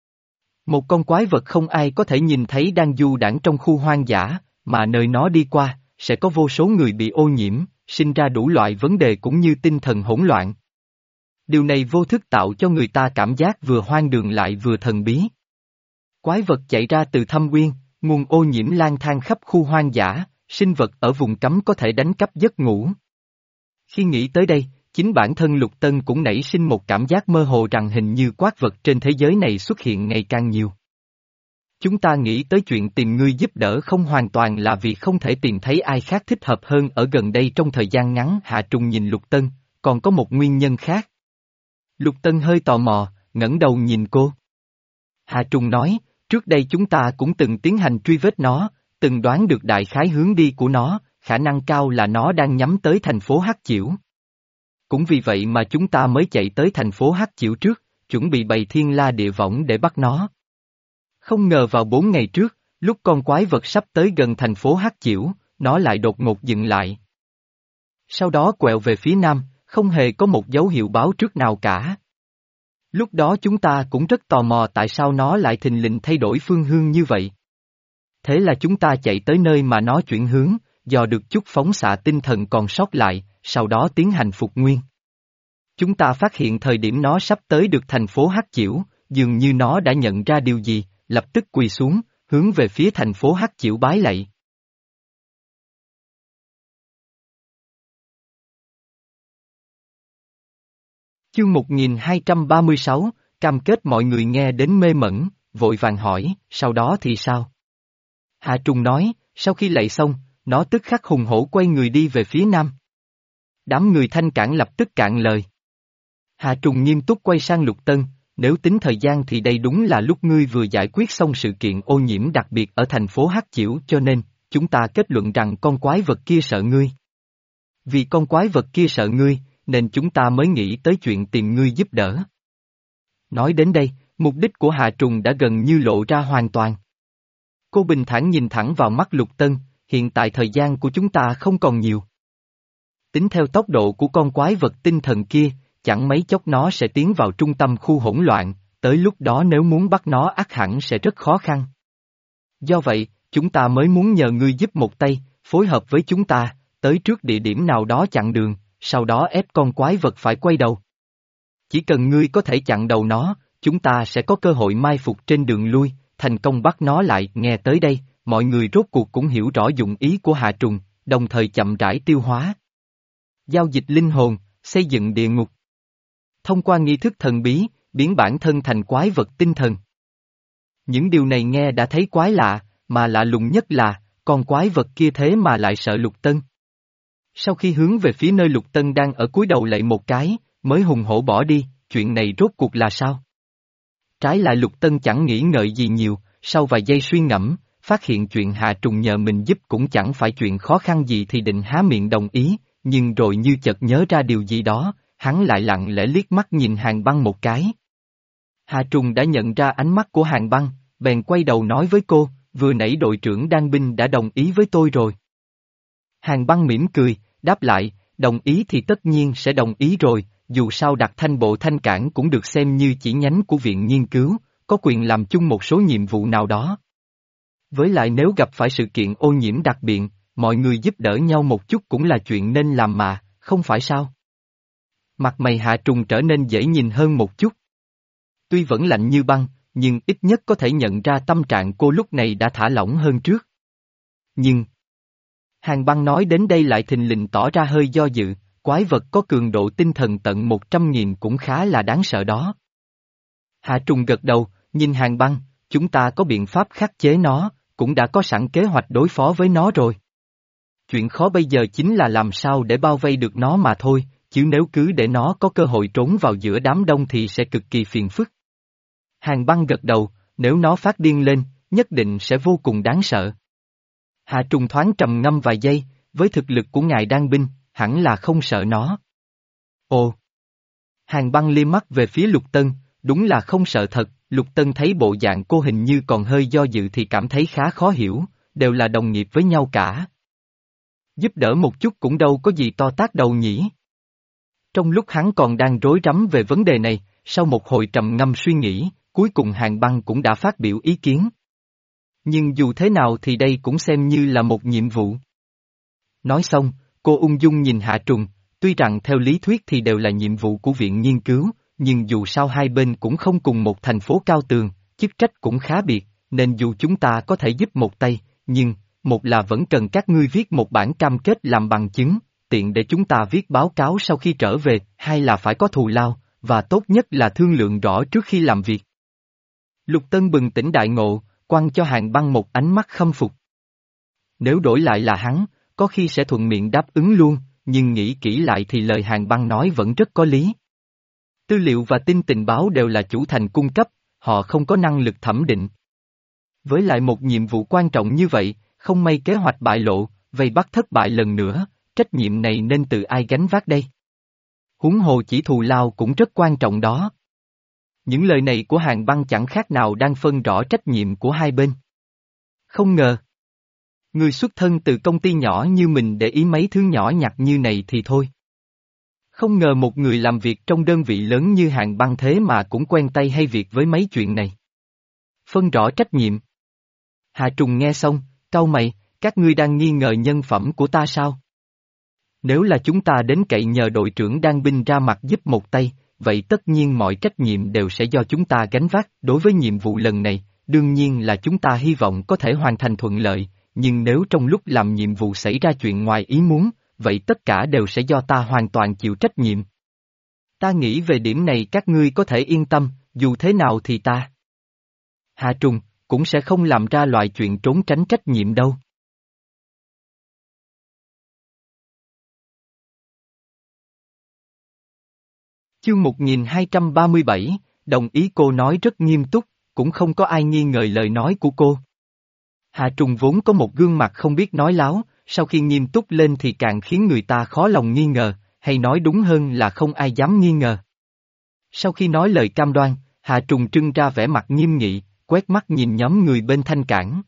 Một con quái vật không ai có thể nhìn thấy đang du đãng trong khu hoang dã, mà nơi nó đi qua, sẽ có vô số người bị ô nhiễm, sinh ra đủ loại vấn đề cũng như tinh thần hỗn loạn. Điều này vô thức tạo cho người ta cảm giác vừa hoang đường lại vừa thần bí. Quái vật chạy ra từ thâm uyên, nguồn ô nhiễm lang thang khắp khu hoang dã, sinh vật ở vùng cấm có thể đánh cắp giấc ngủ. Khi nghĩ tới đây, chính bản thân Lục Tân cũng nảy sinh một cảm giác mơ hồ rằng hình như quái vật trên thế giới này xuất hiện ngày càng nhiều. Chúng ta nghĩ tới chuyện tìm ngươi giúp đỡ không hoàn toàn là vì không thể tìm thấy ai khác thích hợp hơn ở gần đây trong thời gian ngắn. Hạ Trùng nhìn Lục Tân, còn có một nguyên nhân khác. Lục Tân hơi tò mò, ngẩng đầu nhìn cô. Hạ Trùng nói, trước đây chúng ta cũng từng tiến hành truy vết nó, từng đoán được đại khái hướng đi của nó, khả năng cao là nó đang nhắm tới thành phố Hắc Chiểu. Cũng vì vậy mà chúng ta mới chạy tới thành phố Hắc Chiểu trước, chuẩn bị bày thiên la địa võng để bắt nó. Không ngờ vào bốn ngày trước, lúc con quái vật sắp tới gần thành phố Hắc Chiểu, nó lại đột ngột dừng lại. Sau đó quẹo về phía nam, không hề có một dấu hiệu báo trước nào cả. Lúc đó chúng ta cũng rất tò mò tại sao nó lại thình lình thay đổi phương hướng như vậy. Thế là chúng ta chạy tới nơi mà nó chuyển hướng, dò được chút phóng xạ tinh thần còn sót lại, sau đó tiến hành phục nguyên. Chúng ta phát hiện thời điểm nó sắp tới được thành phố Hắc Chiểu, dường như nó đã nhận ra điều gì, lập tức quỳ xuống, hướng về phía thành phố Hắc Chiểu bái lạy. Chương một nghìn hai trăm ba mươi sáu, cam kết mọi người nghe đến mê mẩn, vội vàng hỏi, sau đó thì sao? Hạ Trùng nói, sau khi lạy xong, nó tức khắc hùng hổ quay người đi về phía nam. Đám người Thanh Cảng lập tức cạn lời. Hạ Trùng nghiêm túc quay sang Lục Tân, nếu tính thời gian thì đây đúng là lúc ngươi vừa giải quyết xong sự kiện ô nhiễm đặc biệt ở thành phố Hắc Chiểu, cho nên, chúng ta kết luận rằng con quái vật kia sợ ngươi. Vì con quái vật kia sợ ngươi, nên chúng ta mới nghĩ tới chuyện tìm ngươi giúp đỡ. Nói đến đây, mục đích của Hạ Trùng đã gần như lộ ra hoàn toàn. Cô bình thản nhìn thẳng vào mắt Lục Tân, hiện tại thời gian của chúng ta không còn nhiều. Tính theo tốc độ của con quái vật tinh thần kia, chẳng mấy chốc nó sẽ tiến vào trung tâm khu hỗn loạn, tới lúc đó nếu muốn bắt nó ắt hẳn sẽ rất khó khăn. Do vậy, chúng ta mới muốn nhờ ngươi giúp một tay, phối hợp với chúng ta, tới trước địa điểm nào đó chặn đường, sau đó ép con quái vật phải quay đầu. Chỉ cần ngươi có thể chặn đầu nó, chúng ta sẽ có cơ hội mai phục trên đường lui, thành công bắt nó lại. Nghe tới đây, mọi người rốt cuộc cũng hiểu rõ dụng ý của Hạ Trùng, đồng thời chậm rãi tiêu hóa. Giao dịch linh hồn, xây dựng địa ngục. Thông qua nghi thức thần bí, biến bản thân thành quái vật tinh thần. Những điều này nghe đã thấy quái lạ, mà lạ lùng nhất là, con quái vật kia thế mà lại sợ Lục Tân. Sau khi hướng về phía nơi Lục Tân đang ở cúi đầu lạy một cái, mới hùng hổ bỏ đi, chuyện này rốt cuộc là sao? Trái lại Lục Tân chẳng nghĩ ngợi gì nhiều, sau vài giây suy ngẫm, phát hiện chuyện Hạ Trùng nhờ mình giúp cũng chẳng phải chuyện khó khăn gì thì định há miệng đồng ý, nhưng rồi như chợt nhớ ra điều gì đó, hắn lại lặng lẽ liếc mắt nhìn Hàn Băng một cái. Hạ Trùng đã nhận ra ánh mắt của Hàn Băng, bèn quay đầu nói với cô, vừa nãy đội trưởng Đan binh đã đồng ý với tôi rồi. Hàn Băng mỉm cười, đáp lại, đồng ý thì tất nhiên sẽ đồng ý rồi, dù sao Đặc Thanh Bộ Thanh Cảng cũng được xem như chỉ nhánh của viện nghiên cứu, có quyền làm chung một số nhiệm vụ nào đó. Với lại nếu gặp phải sự kiện ô nhiễm đặc biệt, mọi người giúp đỡ nhau một chút cũng là chuyện nên làm mà, không phải sao? Mặt mày Hạ Trùng trở nên dễ nhìn hơn một chút. Tuy vẫn lạnh như băng, nhưng ít nhất có thể nhận ra tâm trạng cô lúc này đã thả lỏng hơn trước. Nhưng... Hàn Băng nói đến đây lại thình lình tỏ ra hơi do dự, quái vật có cường độ tinh thần tận một trăm nghìn cũng khá là đáng sợ đó. Hạ Trùng gật đầu, nhìn Hàn Băng, chúng ta có biện pháp khắc chế nó, cũng đã có sẵn kế hoạch đối phó với nó rồi. Chuyện khó bây giờ chính là làm sao để bao vây được nó mà thôi, chứ nếu cứ để nó có cơ hội trốn vào giữa đám đông thì sẽ cực kỳ phiền phức. Hàn Băng gật đầu, nếu nó phát điên lên, nhất định sẽ vô cùng đáng sợ. Hạ Trùng thoáng trầm ngâm vài giây, với thực lực của ngài Đan binh, hẳn là không sợ nó. Ồ! Hàn Băng liếc mắt về phía Lục Tân, đúng là không sợ thật, Lục Tân thấy bộ dạng cô hình như còn hơi do dự thì cảm thấy khá khó hiểu, đều là đồng nghiệp với nhau cả. Giúp đỡ một chút cũng đâu có gì to tát đầu nhỉ. Trong lúc hắn còn đang rối rắm về vấn đề này, sau một hồi trầm ngâm suy nghĩ, cuối cùng Hàn Băng cũng đã phát biểu ý kiến. Nhưng dù thế nào thì đây cũng xem như là một nhiệm vụ. Nói xong, cô ung dung nhìn Hạ Trùng, tuy rằng theo lý thuyết thì đều là nhiệm vụ của viện nghiên cứu, nhưng dù sao hai bên cũng không cùng một thành phố cao tường, chức trách cũng khá biệt, nên dù chúng ta có thể giúp một tay, nhưng, một là vẫn cần các ngươi viết một bản cam kết làm bằng chứng, tiện để chúng ta viết báo cáo sau khi trở về, hai là phải có thù lao, và tốt nhất là thương lượng rõ trước khi làm việc. Lục Tân bừng tỉnh đại ngộ, quăng cho Hàn Băng một ánh mắt khâm phục. Nếu đổi lại là hắn, có khi sẽ thuận miệng đáp ứng luôn, nhưng nghĩ kỹ lại thì lời Hàn Băng nói vẫn rất có lý. Tư liệu và tin tình báo đều là chủ thành cung cấp, họ không có năng lực thẩm định. Với lại một nhiệm vụ quan trọng như vậy, không may kế hoạch bại lộ, vây bắt thất bại lần nữa, trách nhiệm này nên tự ai gánh vác đây? Huống hồ chỉ thù lao cũng rất quan trọng đó. Những lời này của Hàn Băng chẳng khác nào đang phân rõ trách nhiệm của hai bên. Không ngờ. Người xuất thân từ công ty nhỏ như mình để ý mấy thứ nhỏ nhặt như này thì thôi. Không ngờ một người làm việc trong đơn vị lớn như Hàn Băng thế mà cũng quen tay hay việc với mấy chuyện này. Phân rõ trách nhiệm. Hà Trùng nghe xong, cau mày, các ngươi đang nghi ngờ nhân phẩm của ta sao? Nếu là chúng ta đến cậy nhờ đội trưởng đang binh ra mặt giúp một tay, vậy tất nhiên mọi trách nhiệm đều sẽ do chúng ta gánh vác. Đối với nhiệm vụ lần này, đương nhiên là chúng ta hy vọng có thể hoàn thành thuận lợi, nhưng nếu trong lúc làm nhiệm vụ xảy ra chuyện ngoài ý muốn, vậy tất cả đều sẽ do ta hoàn toàn chịu trách nhiệm. Ta nghĩ về điểm này các ngươi có thể yên tâm, dù thế nào thì ta, Hà Trùng, cũng sẽ không làm ra loại chuyện trốn tránh trách nhiệm đâu. Chương một nghìn hai trăm ba mươi bảy, đồng ý. Cô nói rất nghiêm túc, cũng không có ai nghi ngờ lời nói của cô. Hà Trùng vốn có một gương mặt không biết nói láo, sau khi nghiêm túc lên thì càng khiến người ta khó lòng nghi ngờ, hay nói đúng hơn là không ai dám nghi ngờ. Sau khi nói lời cam đoan, Hà Trùng trưng ra vẻ mặt nghiêm nghị, quét mắt nhìn nhóm người bên Thanh Cảng.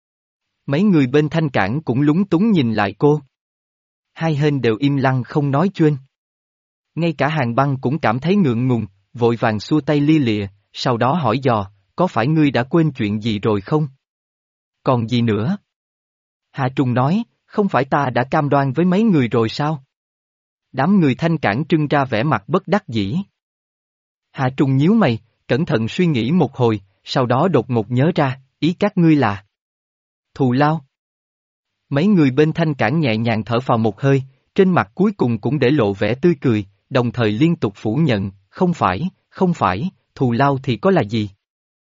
Mấy người bên Thanh Cảng cũng lúng túng nhìn lại cô. Hai bên đều im lặng không nói chuyên. Ngay cả Hàn Băng cũng cảm thấy ngượng ngùng, vội vàng xua tay lia lịa, sau đó hỏi dò, có phải ngươi đã quên chuyện gì rồi không? Còn gì nữa? Hà Trùng nói, không phải ta đã cam đoan với mấy người rồi sao? Đám người Thanh Cảng trưng ra vẻ mặt bất đắc dĩ. Hà Trùng nhíu mày, cẩn thận suy nghĩ một hồi, sau đó đột ngột nhớ ra, ý các ngươi là thù lao. Mấy người bên Thanh Cảng nhẹ nhàng thở phào một hơi, trên mặt cuối cùng cũng để lộ vẻ tươi cười, đồng thời liên tục phủ nhận, không phải, không phải, thù lao thì có là gì?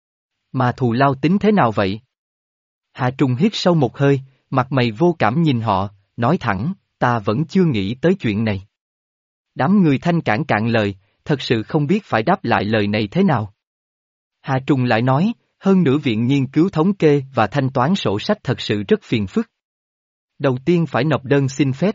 Mà thù lao tính thế nào vậy? Hà Trùng hít sâu một hơi, mặt mày vô cảm nhìn họ, nói thẳng, ta vẫn chưa nghĩ tới chuyện này. Đám người Thanh Cảng cạn lời, thật sự không biết phải đáp lại lời này thế nào. Hà Trùng lại nói, hơn nữa viện nghiên cứu thống kê và thanh toán sổ sách thật sự rất phiền phức. Đầu tiên phải nộp đơn xin phép.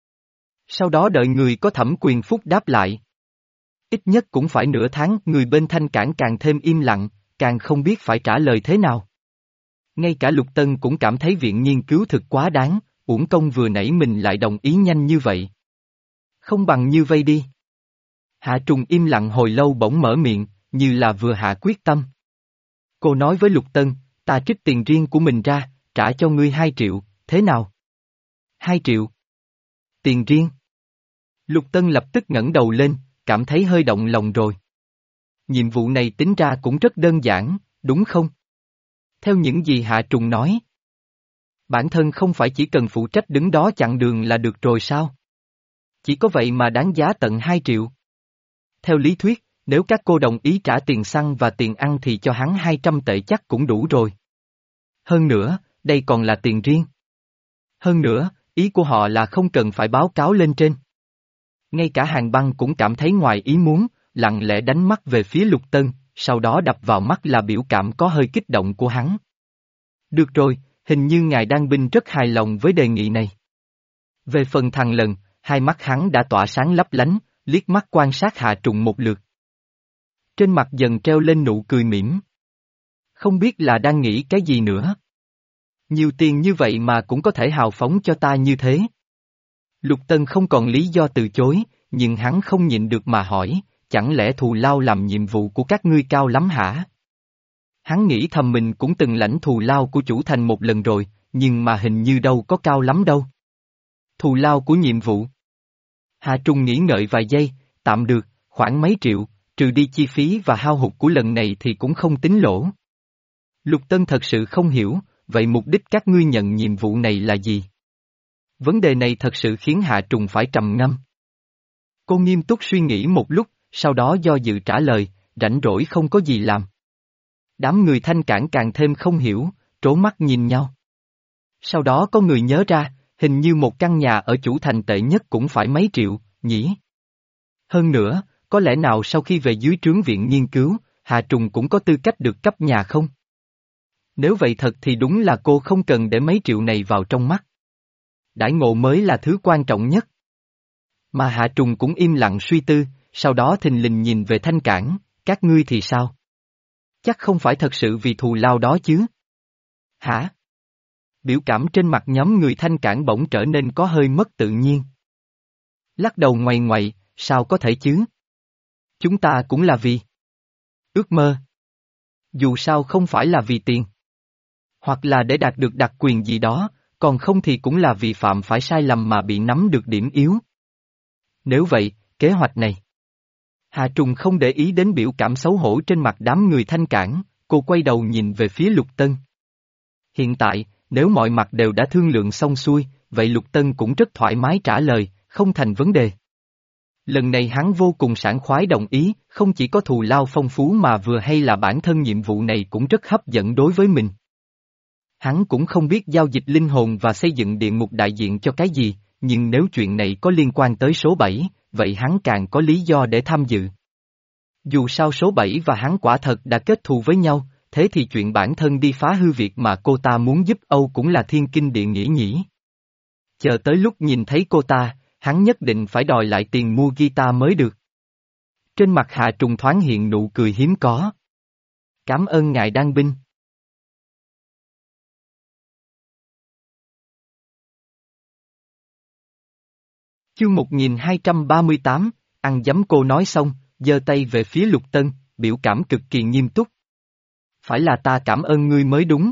Sau đó đợi người có thẩm quyền phúc đáp lại. Ít nhất cũng phải nửa tháng, người bên Thanh Cảng càng thêm im lặng, càng không biết phải trả lời thế nào. Ngay cả Lục Tân cũng cảm thấy viện nghiên cứu thực quá đáng, uổng công vừa nãy mình lại đồng ý nhanh như vậy. Không bằng như vây đi. Hạ Trùng im lặng hồi lâu bỗng mở miệng, như là vừa hạ quyết tâm. Cô nói với Lục Tân, ta trích tiền riêng của mình ra, trả cho ngươi hai triệu, thế nào? Hai triệu. Tiền riêng. Lục Tân lập tức ngẩng đầu lên, cảm thấy hơi động lòng rồi. Nhiệm vụ này tính ra cũng rất đơn giản, đúng không? Theo những gì Hạ Trùng nói. Bản thân không phải chỉ cần phụ trách đứng đó chặn đường là được rồi sao? Chỉ có vậy mà đáng giá tận hai triệu. Theo lý thuyết, nếu các cô đồng ý trả tiền xăng và tiền ăn thì cho hắn hai trăm tệ chắc cũng đủ rồi. Hơn nữa, đây còn là tiền riêng. Hơn nữa, ý của họ là không cần phải báo cáo lên trên. Ngay cả Hàn Băng cũng cảm thấy ngoài ý muốn, lặng lẽ đánh mắt về phía Lục Tân, sau đó đập vào mắt là biểu cảm có hơi kích động của hắn. Được rồi, hình như ngài Đan Binh rất hài lòng với đề nghị này. Về phần thằng Lần, hai mắt hắn đã tỏa sáng lấp lánh, liếc mắt quan sát Hạ Trùng một lượt. Trên mặt dần treo lên nụ cười mỉm. Không biết là đang nghĩ cái gì nữa. Nhiều tiền như vậy mà cũng có thể hào phóng cho ta như thế. Lục Tân không còn lý do từ chối, nhưng hắn không nhịn được mà hỏi, chẳng lẽ thù lao làm nhiệm vụ của các ngươi cao lắm hả? Hắn nghĩ thầm mình cũng từng lãnh thù lao của chủ thành một lần rồi, nhưng mà hình như đâu có cao lắm đâu. Thù lao của nhiệm vụ. Hà Trùng nghĩ ngợi vài giây, tạm được, khoảng mấy triệu, trừ đi chi phí và hao hụt của lần này thì cũng không tính lỗ. Lục Tân thật sự không hiểu, vậy mục đích các ngươi nhận nhiệm vụ này là gì? Vấn đề này thật sự khiến Hạ Trùng phải trầm ngâm. Cô nghiêm túc suy nghĩ một lúc, sau đó do dự trả lời, rảnh rỗi không có gì làm. Đám người Thanh Cảng càng thêm không hiểu, trố mắt nhìn nhau. Sau đó có người nhớ ra, hình như một căn nhà ở chủ thành tệ nhất cũng phải mấy triệu, nhỉ? Hơn nữa, có lẽ nào sau khi về dưới trướng viện nghiên cứu, Hà Trùng cũng có tư cách được cấp nhà không? Nếu vậy thật thì đúng là cô không cần để mấy triệu này vào trong mắt. Đãi ngộ mới là thứ quan trọng nhất. Mà Hạ Trùng cũng im lặng suy tư, sau đó thình lình nhìn về Thanh Cảng, các ngươi thì sao? Chắc không phải thật sự vì thù lao đó chứ? Hả? Biểu cảm trên mặt nhóm người Thanh Cảng bỗng trở nên có hơi mất tự nhiên. Lắc đầu ngoầy ngoậy, sao có thể chứ? Chúng ta cũng là vì ước mơ. Dù sao không phải là vì tiền. Hoặc là để đạt được đặc quyền gì đó, còn không thì cũng là vì phạm phải sai lầm mà bị nắm được điểm yếu. Nếu vậy, kế hoạch này. Hà Trùng không để ý đến biểu cảm xấu hổ trên mặt đám người Thanh Cảng, cô quay đầu nhìn về phía Lục Tân. Hiện tại, nếu mọi mặt đều đã thương lượng xong xuôi, vậy Lục Tân cũng rất thoải mái trả lời, không thành vấn đề. Lần này hắn vô cùng sảng khoái đồng ý, không chỉ có thù lao phong phú mà vừa hay là bản thân nhiệm vụ này cũng rất hấp dẫn đối với mình. Hắn cũng không biết giao dịch linh hồn và xây dựng địa ngục đại diện cho cái gì, nhưng nếu chuyện này có liên quan tới số bảy, vậy hắn càng có lý do để tham dự. Dù sao số bảy và hắn quả thật đã kết thù với nhau, thế thì chuyện bản thân đi phá hư việc mà cô ta muốn giúp Âu cũng là thiên kinh địa nghĩa nhỉ. Chờ tới lúc nhìn thấy cô ta, hắn nhất định phải đòi lại tiền mua guitar mới được. Trên mặt Hạ Trùng thoáng hiện nụ cười hiếm có. Cảm ơn ngài đan binh. Chương một nghìn hai trăm ba mươi tám, ăn dấm cô nói xong, giơ tay về phía Lục Tân, biểu cảm cực kỳ nghiêm túc. Phải là ta cảm ơn ngươi mới đúng.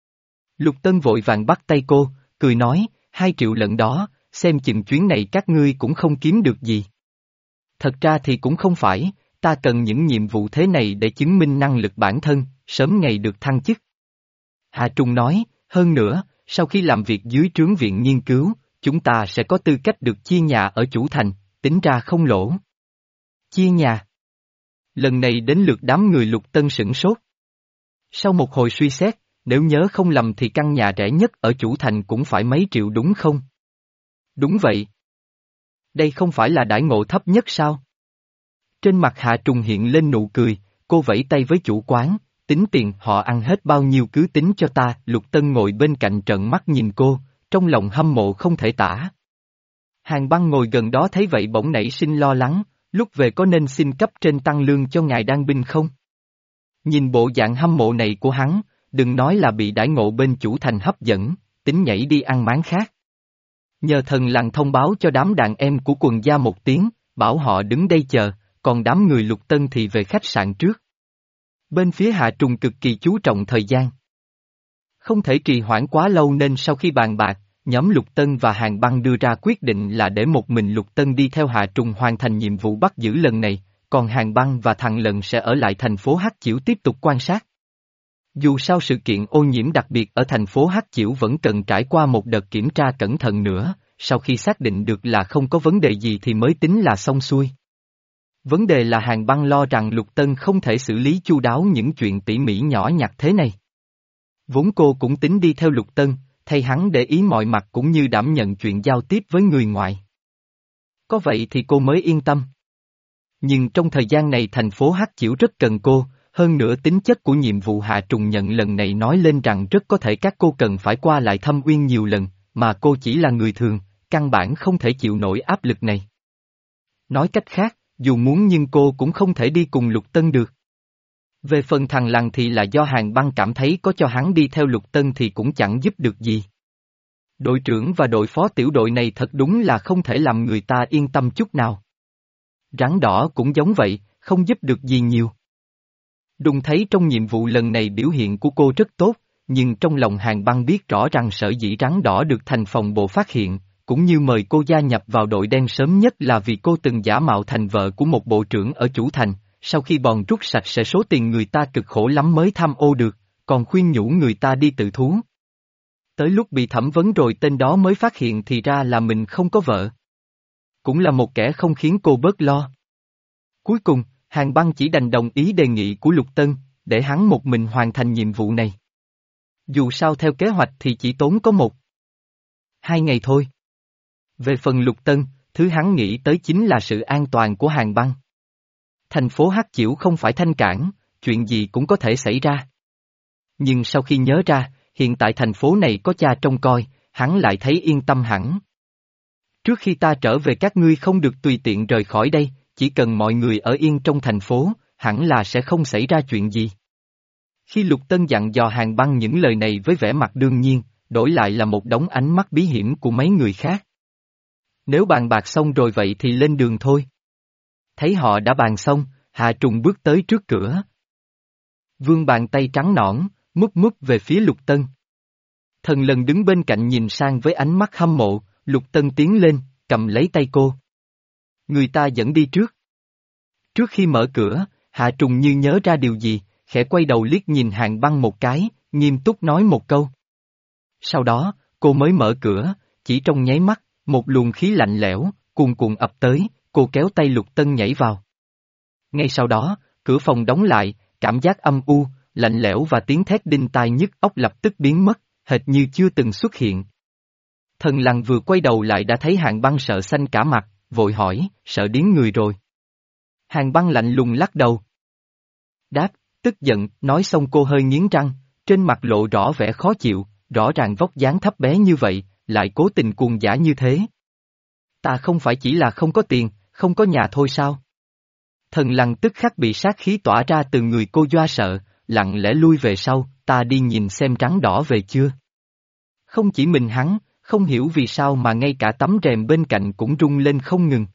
Lục Tân vội vàng bắt tay cô, cười nói, hai triệu lận đó, xem chừng chuyến này các ngươi cũng không kiếm được gì. Thật ra thì cũng không phải, ta cần những nhiệm vụ thế này để chứng minh năng lực bản thân, sớm ngày được thăng chức. Hạ Trung nói, hơn nữa, sau khi làm việc dưới trướng viện nghiên cứu, chúng ta sẽ có tư cách được chia nhà ở chủ thành, tính ra không lỗ. Chia nhà. Lần này đến lượt đám người Lục Tân sửng sốt. Sau một hồi suy xét, nếu nhớ không lầm thì căn nhà rẻ nhất ở chủ thành cũng phải mấy triệu đúng không? Đúng vậy. Đây không phải là đãi ngộ thấp nhất sao? Trên mặt Hạ Trùng hiện lên nụ cười, cô vẫy tay với chủ quán, tính tiền họ ăn hết bao nhiêu cứ tính cho ta. Lục Tân ngồi bên cạnh trợn mắt nhìn cô, trong lòng hâm mộ không thể tả. Hàng Băng ngồi gần đó thấy vậy bỗng nảy sinh lo lắng, lúc về có nên xin cấp trên tăng lương cho ngài đan binh không? Nhìn bộ dạng hâm mộ này của hắn, đừng nói là bị đãi ngộ bên chủ thành hấp dẫn, tính nhảy đi ăn máng khác. Nhờ thần làng thông báo cho đám đàn em của quần gia một tiếng, bảo họ đứng đây chờ, còn đám người Lục Tân thì về khách sạn trước. Bên phía Hạ Trùng cực kỳ chú trọng thời gian. Không thể trì hoãn quá lâu nên sau khi bàn bạc, nhóm Lục Tân và Hàng Băng đưa ra quyết định là để một mình Lục Tân đi theo Hạ Trùng hoàn thành nhiệm vụ bắt giữ lần này, còn Hàng Băng và thằng Lần sẽ ở lại thành phố Hắc Chiểu tiếp tục quan sát. Dù sao sự kiện ô nhiễm đặc biệt ở thành phố Hắc Chiểu vẫn cần trải qua một đợt kiểm tra cẩn thận nữa, sau khi xác định được là không có vấn đề gì thì mới tính là xong xuôi. Vấn đề là Hàng Băng lo rằng Lục Tân không thể xử lý chu đáo những chuyện tỉ mỉ nhỏ nhặt thế này. Vốn cô cũng tính đi theo Lục Tân, thay hắn để ý mọi mặt cũng như đảm nhận chuyện giao tiếp với người ngoài. Có vậy thì cô mới yên tâm. Nhưng trong thời gian này thành phố Hắc Chiểu rất cần cô, hơn nữa tính chất của nhiệm vụ Hạ Trùng nhận lần này nói lên rằng rất có thể các cô cần phải qua lại Thâm Uyên nhiều lần, mà cô chỉ là người thường, căn bản không thể chịu nổi áp lực này. Nói cách khác, dù muốn nhưng cô cũng không thể đi cùng Lục Tân được. Về phần thằng Lăng thì là do Hàng Băng cảm thấy có cho hắn đi theo Lục Tân thì cũng chẳng giúp được gì. Đội trưởng và đội phó tiểu đội này thật đúng là không thể làm người ta yên tâm chút nào. Rắn đỏ cũng giống vậy, không giúp được gì nhiều. Đùng thấy trong nhiệm vụ lần này biểu hiện của cô rất tốt, nhưng trong lòng Hàng Băng biết rõ rằng sở dĩ rắn đỏ được thành phòng bộ phát hiện, cũng như mời cô gia nhập vào đội đen sớm nhất là vì cô từng giả mạo thành vợ của một bộ trưởng ở chủ thành, sau khi bòn rút sạch sẽ số tiền người ta cực khổ lắm mới tham ô được, còn khuyên nhủ người ta đi tự thú. Tới lúc bị thẩm vấn rồi tên đó mới phát hiện thì ra là mình không có vợ. Cũng là một kẻ không khiến cô bớt lo. Cuối cùng, Hàn Băng chỉ đành đồng ý đề nghị của Lục Tân, để hắn một mình hoàn thành nhiệm vụ này. Dù sao theo kế hoạch thì chỉ tốn có một, hai ngày thôi. Về phần Lục Tân, thứ hắn nghĩ tới chính là sự an toàn của Hàn Băng. Thành phố Hắc Chiểu không phải Thanh Cảng, chuyện gì cũng có thể xảy ra. Nhưng sau khi nhớ ra, hiện tại thành phố này có cha trông coi, hắn lại thấy yên tâm hẳn. Trước khi ta trở về các ngươi không được tùy tiện rời khỏi đây, chỉ cần mọi người ở yên trong thành phố, hẳn là sẽ không xảy ra chuyện gì. Khi Lục Tân dặn dò Hàn Băng những lời này với vẻ mặt đương nhiên, đổi lại là một đống ánh mắt bí hiểm của mấy người khác. Nếu bàn bạc xong rồi vậy thì lên đường thôi. Thấy họ đã bàn xong, Hà Trùng bước tới trước cửa. Vươn bàn tay trắng nõn, mút mút về phía Lục Tân. Thần Lần đứng bên cạnh nhìn sang với ánh mắt hâm mộ, Lục Tân tiến lên, cầm lấy tay cô. Người ta dẫn đi trước. Trước khi mở cửa, Hạ Trùng như nhớ ra điều gì, khẽ quay đầu liếc nhìn Hàn Băng một cái, nghiêm túc nói một câu. Sau đó, cô mới mở cửa, chỉ trong nháy mắt, một luồng khí lạnh lẽo, cuồn cuộn ập tới, cô kéo tay Lục Tân nhảy vào. Ngay sau đó, cửa phòng đóng lại, cảm giác âm u, lạnh lẽo và tiếng thét đinh tai nhức óc lập tức biến mất, hệt như chưa từng xuất hiện. Thần Lằn vừa quay đầu lại đã thấy Hàn Băng sợ xanh cả mặt, vội hỏi, sợ điếng người rồi. Hàn Băng lạnh lùng lắc đầu. Đáp, tức giận, nói xong cô hơi nghiến răng, trên mặt lộ rõ vẻ khó chịu, rõ ràng vóc dáng thấp bé như vậy, lại cố tình cuồng dã như thế. Ta không phải chỉ là không có tiền, không có nhà thôi sao? Thần Lằn tức khắc bị sát khí tỏa ra từ người cô doa sợ, lặng lẽ lui về sau, ta đi nhìn xem trắng đỏ về chưa. Không chỉ mình hắn, không hiểu vì sao mà ngay cả tấm rèm bên cạnh cũng rung lên không ngừng.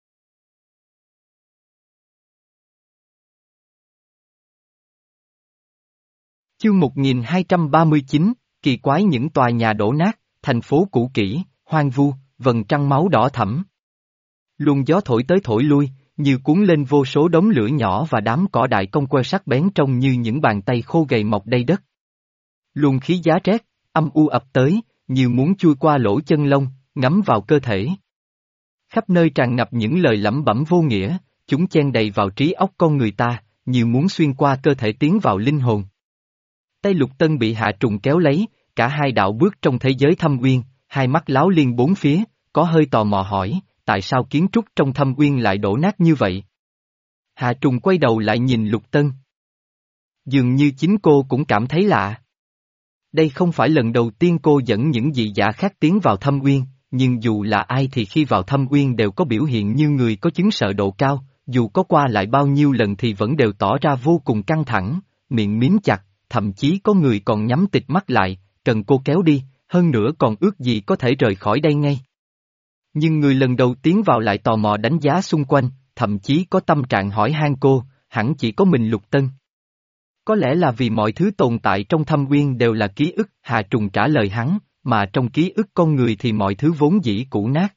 Chương một nghìn hai trăm ba mươi chín, kỳ quái những tòa nhà đổ nát, thành phố cũ kỹ, hoang vu, vầng trăng máu đỏ thẫm. Luồng gió thổi tới thổi lui, như cuốn lên vô số đống lửa nhỏ và đám cỏ đại cong quơ sắc bén trông như những bàn tay khô gầy mọc đầy đất. Luồng khí giá rét, âm u ập tới, như muốn chui qua lỗ chân lông, ngấm vào cơ thể. Khắp nơi tràn ngập những lời lẩm bẩm vô nghĩa, chúng chen đầy vào trí óc con người ta, như muốn xuyên qua cơ thể tiến vào linh hồn. Tay Lục Tân bị Hạ Trùng kéo lấy, cả hai đạo bước trong thế giới thâm uyên, hai mắt láo liên bốn phía, có hơi tò mò hỏi, tại sao kiến trúc trong thâm uyên lại đổ nát như vậy? Hạ Trùng quay đầu lại nhìn Lục Tân. Dường như chính cô cũng cảm thấy lạ. Đây không phải lần đầu tiên cô dẫn những dị giả khác tiến vào thâm uyên, nhưng dù là ai thì khi vào thâm uyên đều có biểu hiện như người có chứng sợ độ cao, dù có qua lại bao nhiêu lần thì vẫn đều tỏ ra vô cùng căng thẳng, miệng miếm chặt, thậm chí có người còn nhắm tịt mắt lại, cần cô kéo đi, hơn nữa còn ước gì có thể rời khỏi đây ngay. Nhưng người lần đầu tiến vào lại tò mò đánh giá xung quanh, thậm chí có tâm trạng hỏi han cô, hẳn chỉ có mình Lục Tân. Có lẽ là vì mọi thứ tồn tại trong thâm uyên đều là ký ức, Hà Trùng trả lời hắn, mà trong ký ức con người thì mọi thứ vốn dĩ cũ nát.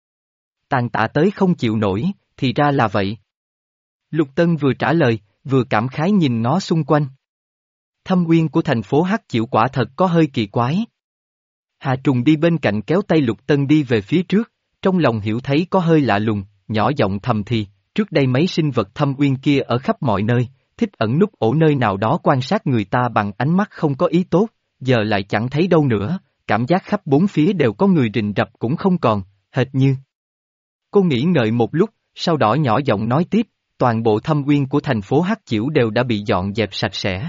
Tàn tạ tới không chịu nổi, thì ra là vậy. Lục Tân vừa trả lời, vừa cảm khái nhìn nó xung quanh. Thâm uyên của thành phố Hắc Chiểu quả thật có hơi kỳ quái. Hà Trùng đi bên cạnh kéo tay Lục Tân đi về phía trước, trong lòng hiểu thấy có hơi lạ lùng, nhỏ giọng thầm thì, trước đây mấy sinh vật thâm uyên kia ở khắp mọi nơi, thích ẩn núp ổ nơi nào đó quan sát người ta bằng ánh mắt không có ý tốt, giờ lại chẳng thấy đâu nữa, cảm giác khắp bốn phía đều có người rình rập cũng không còn, hệt như. Cô nghĩ ngợi một lúc, sau đó nhỏ giọng nói tiếp, toàn bộ thâm uyên của thành phố Hắc Chiểu đều đã bị dọn dẹp sạch sẽ.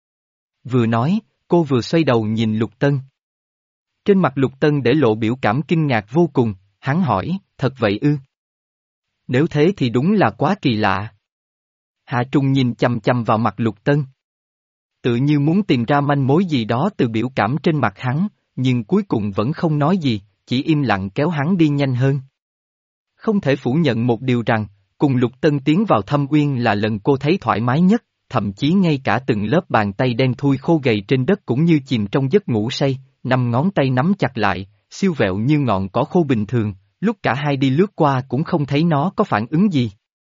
Vừa nói, cô vừa xoay đầu nhìn Lục Tân. Trên mặt Lục Tân để lộ biểu cảm kinh ngạc vô cùng, hắn hỏi, thật vậy ư? Nếu thế thì đúng là quá kỳ lạ. Hạ Trung nhìn chằm chằm vào mặt Lục Tân. Tự như muốn tìm ra manh mối gì đó từ biểu cảm trên mặt hắn, nhưng cuối cùng vẫn không nói gì, chỉ im lặng kéo hắn đi nhanh hơn. Không thể phủ nhận một điều rằng, cùng Lục Tân tiến vào thâm uyên là lần cô thấy thoải mái nhất, thậm chí ngay cả từng lớp bàn tay đen thui khô gầy trên đất cũng như chìm trong giấc ngủ say, năm ngón tay nắm chặt lại, siêu vẹo như ngọn cỏ khô bình thường, lúc cả hai đi lướt qua cũng không thấy nó có phản ứng gì.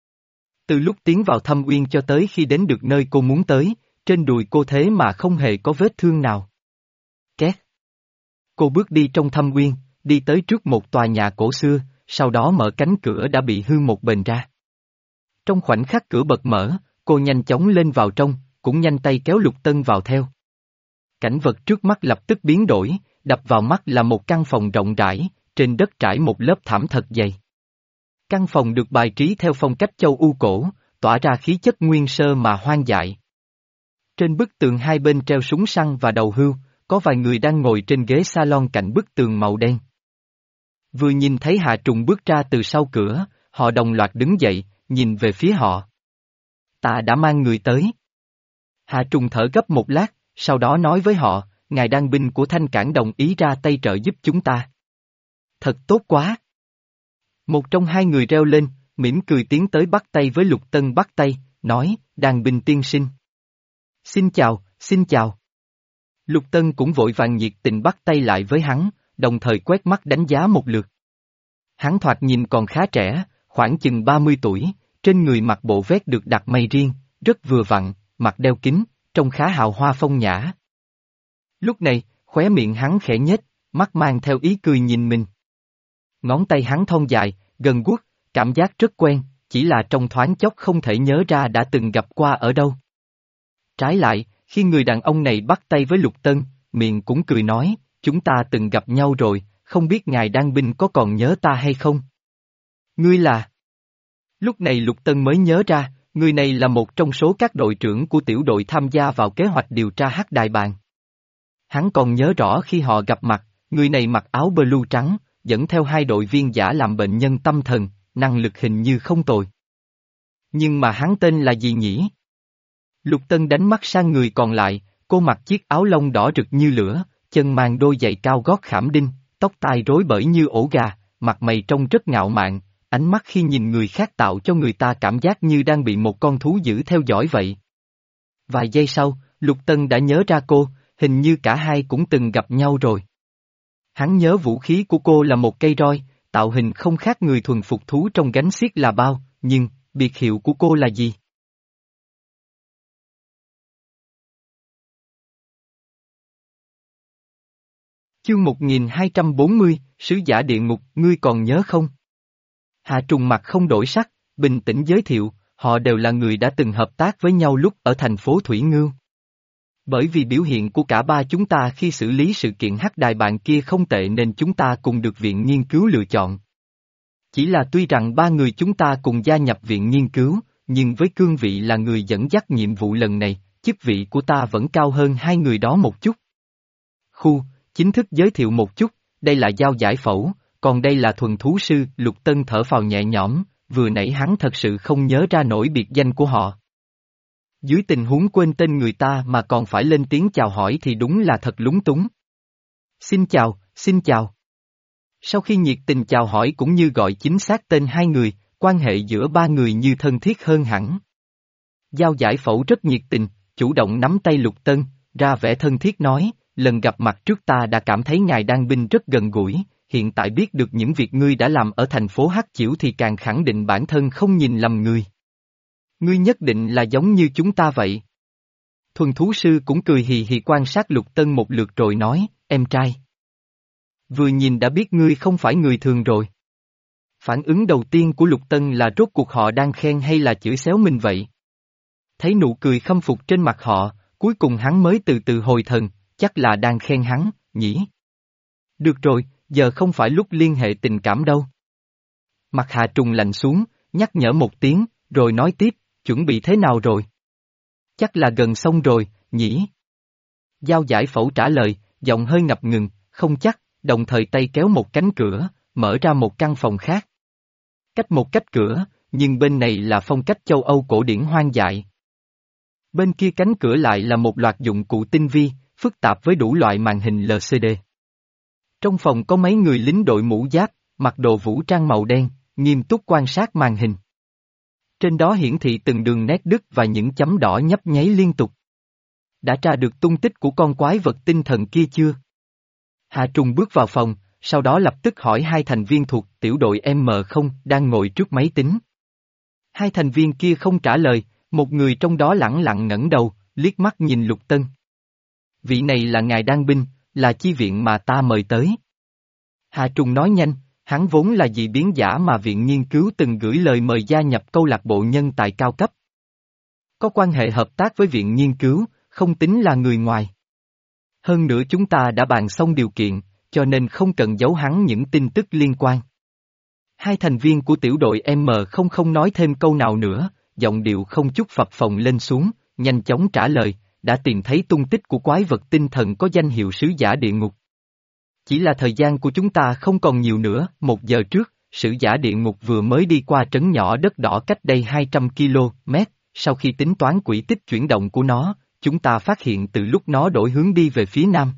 Từ lúc tiến vào thâm uyên cho tới khi đến được nơi cô muốn tới, trên đùi cô thế mà không hề có vết thương nào. Két. Cô bước đi trong thâm uyên, đi tới trước một tòa nhà cổ xưa, sau đó mở cánh cửa đã bị hư một bền ra. Trong khoảnh khắc cửa bật mở, cô nhanh chóng lên vào trong, cũng nhanh tay kéo Lục Tân vào theo. Cảnh vật trước mắt lập tức biến đổi, đập vào mắt là một căn phòng rộng rãi, trên đất trải một lớp thảm thật dày. Căn phòng được bài trí theo phong cách châu Âu cổ, tỏa ra khí chất nguyên sơ mà hoang dại. Trên bức tường hai bên treo súng săn và đầu hươu, có vài người đang ngồi trên ghế salon cạnh bức tường màu đen. Vừa nhìn thấy Hạ Trùng bước ra từ sau cửa, họ đồng loạt đứng dậy, nhìn về phía họ. Ta đã mang người tới. Hạ Trùng thở gấp một lát, sau đó nói với họ, ngài đan binh của Thanh Cảng đồng ý ra tay trợ giúp chúng ta. Thật tốt quá. Một trong hai người reo lên, mỉm cười tiến tới bắt tay với Lục Tân bắt tay, nói, đan binh tiên sinh. Xin chào, xin chào. Lục Tân cũng vội vàng nhiệt tình bắt tay lại với hắn, đồng thời quét mắt đánh giá một lượt. Hắn thoạt nhìn còn khá trẻ, khoảng chừng ba mươi tuổi, trên người mặc bộ vest được đặt may riêng, rất vừa vặn, mặt đeo kính, trông khá hào hoa phong nhã. Lúc này, khóe miệng hắn khẽ nhếch, mắt mang theo ý cười nhìn mình. Ngón tay hắn thon dài, gần guốc, cảm giác rất quen, chỉ là trong thoáng chốc không thể nhớ ra đã từng gặp qua ở đâu. Trái lại, khi người đàn ông này bắt tay với Lục Tân, miệng cũng cười nói, chúng ta từng gặp nhau rồi, không biết ngài đan binh có còn nhớ ta hay không? Ngươi là... Lúc này Lục Tân mới nhớ ra, người này là một trong số các đội trưởng của tiểu đội tham gia vào kế hoạch điều tra Hắc Đại Bàng. Hắn còn nhớ rõ khi họ gặp mặt, người này mặc áo blue trắng, dẫn theo hai đội viên giả làm bệnh nhân tâm thần, năng lực hình như không tồi. Nhưng mà hắn tên là gì nhỉ? Lục Tân đánh mắt sang người còn lại, cô mặc chiếc áo lông đỏ rực như lửa, chân mang đôi giày cao gót khảm đinh, tóc tai rối bời như ổ gà, mặt mày trông rất ngạo mạn, ánh mắt khi nhìn người khác tạo cho người ta cảm giác như đang bị một con thú dữ theo dõi vậy. Vài giây sau, Lục Tân đã nhớ ra cô, hình như cả hai cũng từng gặp nhau rồi. Hắn nhớ vũ khí của cô là một cây roi, tạo hình không khác người thuần phục thú trong gánh xiếc là bao, nhưng, biệt hiệu của cô là gì? Chương một nghìn hai trăm bốn mươi, Sứ giả địa ngục, ngươi còn nhớ không? Hạ Trùng mặt không đổi sắc, bình tĩnh giới thiệu, họ đều là người đã từng hợp tác với nhau lúc ở thành phố Thủy Ngưu. Bởi vì biểu hiện của cả ba chúng ta khi xử lý sự kiện Hắc Đại Bàng kia không tệ nên chúng ta cùng được viện nghiên cứu lựa chọn. Chỉ là tuy rằng ba người chúng ta cùng gia nhập viện nghiên cứu, nhưng với cương vị là người dẫn dắt nhiệm vụ lần này, chức vị của ta vẫn cao hơn hai người đó một chút. Khu, chính thức giới thiệu một chút, đây là Giao Giải Phẫu, còn đây là Thuần Thú Sư. Lục Tân thở phào nhẹ nhõm, vừa nãy hắn thật sự không nhớ ra nổi biệt danh của họ. Dưới tình huống quên tên người ta mà còn phải lên tiếng chào hỏi thì đúng là thật lúng túng. Xin chào, xin chào. Sau khi nhiệt tình chào hỏi cũng như gọi chính xác tên hai người, quan hệ giữa ba người như thân thiết hơn hẳn. Giao Giải Phẫu rất nhiệt tình, chủ động nắm tay Lục Tân, ra vẻ thân thiết nói, lần gặp mặt trước ta đã cảm thấy ngài đan binh rất gần gũi, hiện tại biết được những việc ngươi đã làm ở thành phố Hắc Chiểu thì càng khẳng định bản thân không nhìn lầm người. Ngươi nhất định là giống như chúng ta vậy. Thuần Thú Sư cũng cười hì hì quan sát Lục Tân một lượt rồi nói, em trai. Vừa nhìn đã biết ngươi không phải người thường rồi. Phản ứng đầu tiên của Lục Tân là rốt cuộc họ đang khen hay là chửi xéo mình vậy? Thấy nụ cười khâm phục trên mặt họ, cuối cùng hắn mới từ từ hồi thần, chắc là đang khen hắn, nhỉ? Được rồi, giờ không phải lúc liên hệ tình cảm đâu. Mặt Hạ Trùng lạnh xuống, nhắc nhở một tiếng, rồi nói tiếp, chuẩn bị thế nào rồi? Chắc là gần xong rồi, nhỉ? Giao Giải Phẫu trả lời, giọng hơi ngập ngừng, không chắc, đồng thời tay kéo một cánh cửa, mở ra một căn phòng khác. Cách một cách cửa, nhưng bên này là phong cách châu Âu cổ điển hoang dại. Bên kia cánh cửa lại là một loạt dụng cụ tinh vi, phức tạp với đủ loại màn hình lờ xê đê. Trong phòng có mấy người lính đội mũ giáp, mặc đồ vũ trang màu đen, nghiêm túc quan sát màn hình. Trên đó hiển thị từng đường nét đứt và những chấm đỏ nhấp nháy liên tục. Đã tra được tung tích của con quái vật tinh thần kia chưa? Hạ Trùng bước vào phòng, sau đó lập tức hỏi hai thành viên thuộc tiểu đội M không đang ngồi trước máy tính. Hai thành viên kia không trả lời, một người trong đó lẳng lặng ngẩng đầu, liếc mắt nhìn Lục Tân. Vị này là ngài Đan binh, là chi viện mà ta mời tới. Hà Trùng nói nhanh, hắn vốn là dị biến giả mà viện nghiên cứu từng gửi lời mời gia nhập câu lạc bộ nhân tài cao cấp. Có quan hệ hợp tác với viện nghiên cứu, không tính là người ngoài. Hơn nữa chúng ta đã bàn xong điều kiện, cho nên không cần giấu hắn những tin tức liên quan. Hai thành viên của tiểu đội M không không nói thêm câu nào nữa, giọng điệu không chút phập phồng lên xuống, nhanh chóng trả lời, đã tìm thấy tung tích của quái vật tinh thần có danh hiệu sứ giả địa ngục. Chỉ là thời gian của chúng ta không còn nhiều nữa, một giờ trước, sứ giả địa ngục vừa mới đi qua trấn nhỏ đất đỏ cách đây hai trăm ki lô mét, sau khi tính toán quỹ tích chuyển động của nó, chúng ta phát hiện từ lúc nó đổi hướng đi về phía nam.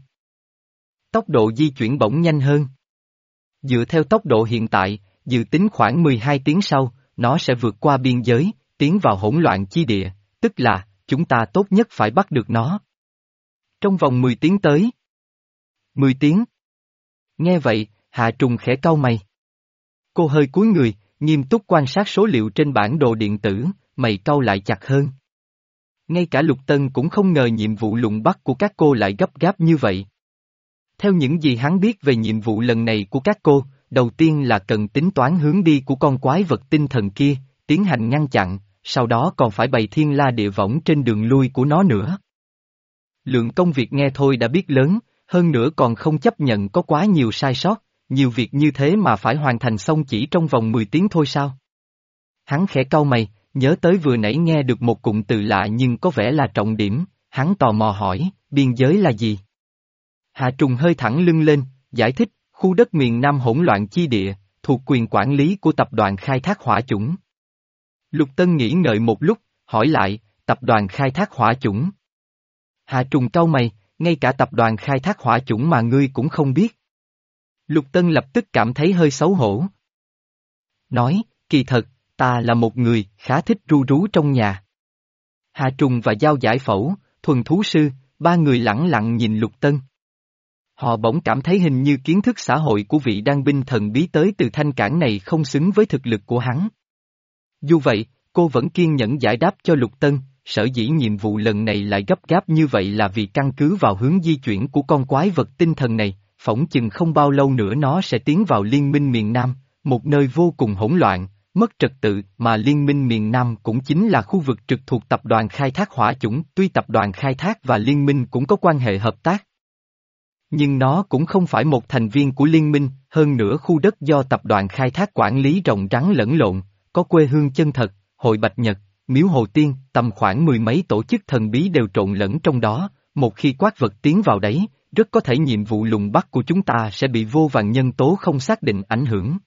Tốc độ di chuyển bỗng nhanh hơn. Dựa theo tốc độ hiện tại, dự tính khoảng mười hai tiếng sau, nó sẽ vượt qua biên giới, tiến vào hỗn loạn chi địa, tức là, chúng ta tốt nhất phải bắt được nó. Trong vòng mười tiếng tới. mười tiếng. Nghe vậy, Hạ Trùng khẽ cau mày. Cô hơi cúi người, nghiêm túc quan sát số liệu trên bản đồ điện tử, mày cau lại chặt hơn. Ngay cả Lục Tân cũng không ngờ nhiệm vụ lùng bắt của các cô lại gấp gáp như vậy. Theo những gì hắn biết về nhiệm vụ lần này của các cô, đầu tiên là cần tính toán hướng đi của con quái vật tinh thần kia, tiến hành ngăn chặn, sau đó còn phải bày thiên la địa võng trên đường lui của nó nữa. Lượng công việc nghe thôi đã biết lớn, hơn nữa còn không chấp nhận có quá nhiều sai sót, nhiều việc như thế mà phải hoàn thành xong chỉ trong vòng mười tiếng thôi sao? Hắn khẽ cau mày, nhớ tới vừa nãy nghe được một cụm từ lạ nhưng có vẻ là trọng điểm, hắn tò mò hỏi, biên giới là gì? Hạ Trùng hơi thẳng lưng lên, giải thích, khu đất miền Nam hỗn loạn chi địa, thuộc quyền quản lý của tập đoàn khai thác hỏa chủng. Lục Tân nghĩ ngợi một lúc, hỏi lại, tập đoàn khai thác hỏa chủng. Hạ Trùng cau mày, ngay cả tập đoàn khai thác hỏa chủng mà ngươi cũng không biết. Lục Tân lập tức cảm thấy hơi xấu hổ. Nói, kỳ thật, ta là một người khá thích ru rú trong nhà. Hà Trùng và Giao Giải Phẫu, Thuần Thú Sư, ba người lẳng lặng nhìn Lục Tân. Họ bỗng cảm thấy hình như kiến thức xã hội của vị đan binh thần bí tới từ thanh cảng này không xứng với thực lực của hắn. Dù vậy, cô vẫn kiên nhẫn giải đáp cho Lục Tân, sở dĩ nhiệm vụ lần này lại gấp gáp như vậy là vì căn cứ vào hướng di chuyển của con quái vật tinh thần này, phỏng chừng không bao lâu nữa nó sẽ tiến vào Liên minh miền Nam, một nơi vô cùng hỗn loạn, mất trật tự, mà Liên minh miền Nam cũng chính là khu vực trực thuộc tập đoàn khai thác hỏa chủng, tuy tập đoàn khai thác và liên minh cũng có quan hệ hợp tác. Nhưng nó cũng không phải một thành viên của liên minh, hơn nữa khu đất do tập đoàn khai thác quản lý rộng rắn lẫn lộn, có quê hương chân thật, hội Bạch Nhật, Miếu Hồ Tiên, tầm khoảng mười mấy tổ chức thần bí đều trộn lẫn trong đó, một khi quái vật tiến vào đấy, rất có thể nhiệm vụ lùng bắt của chúng ta sẽ bị vô vàn nhân tố không xác định ảnh hưởng.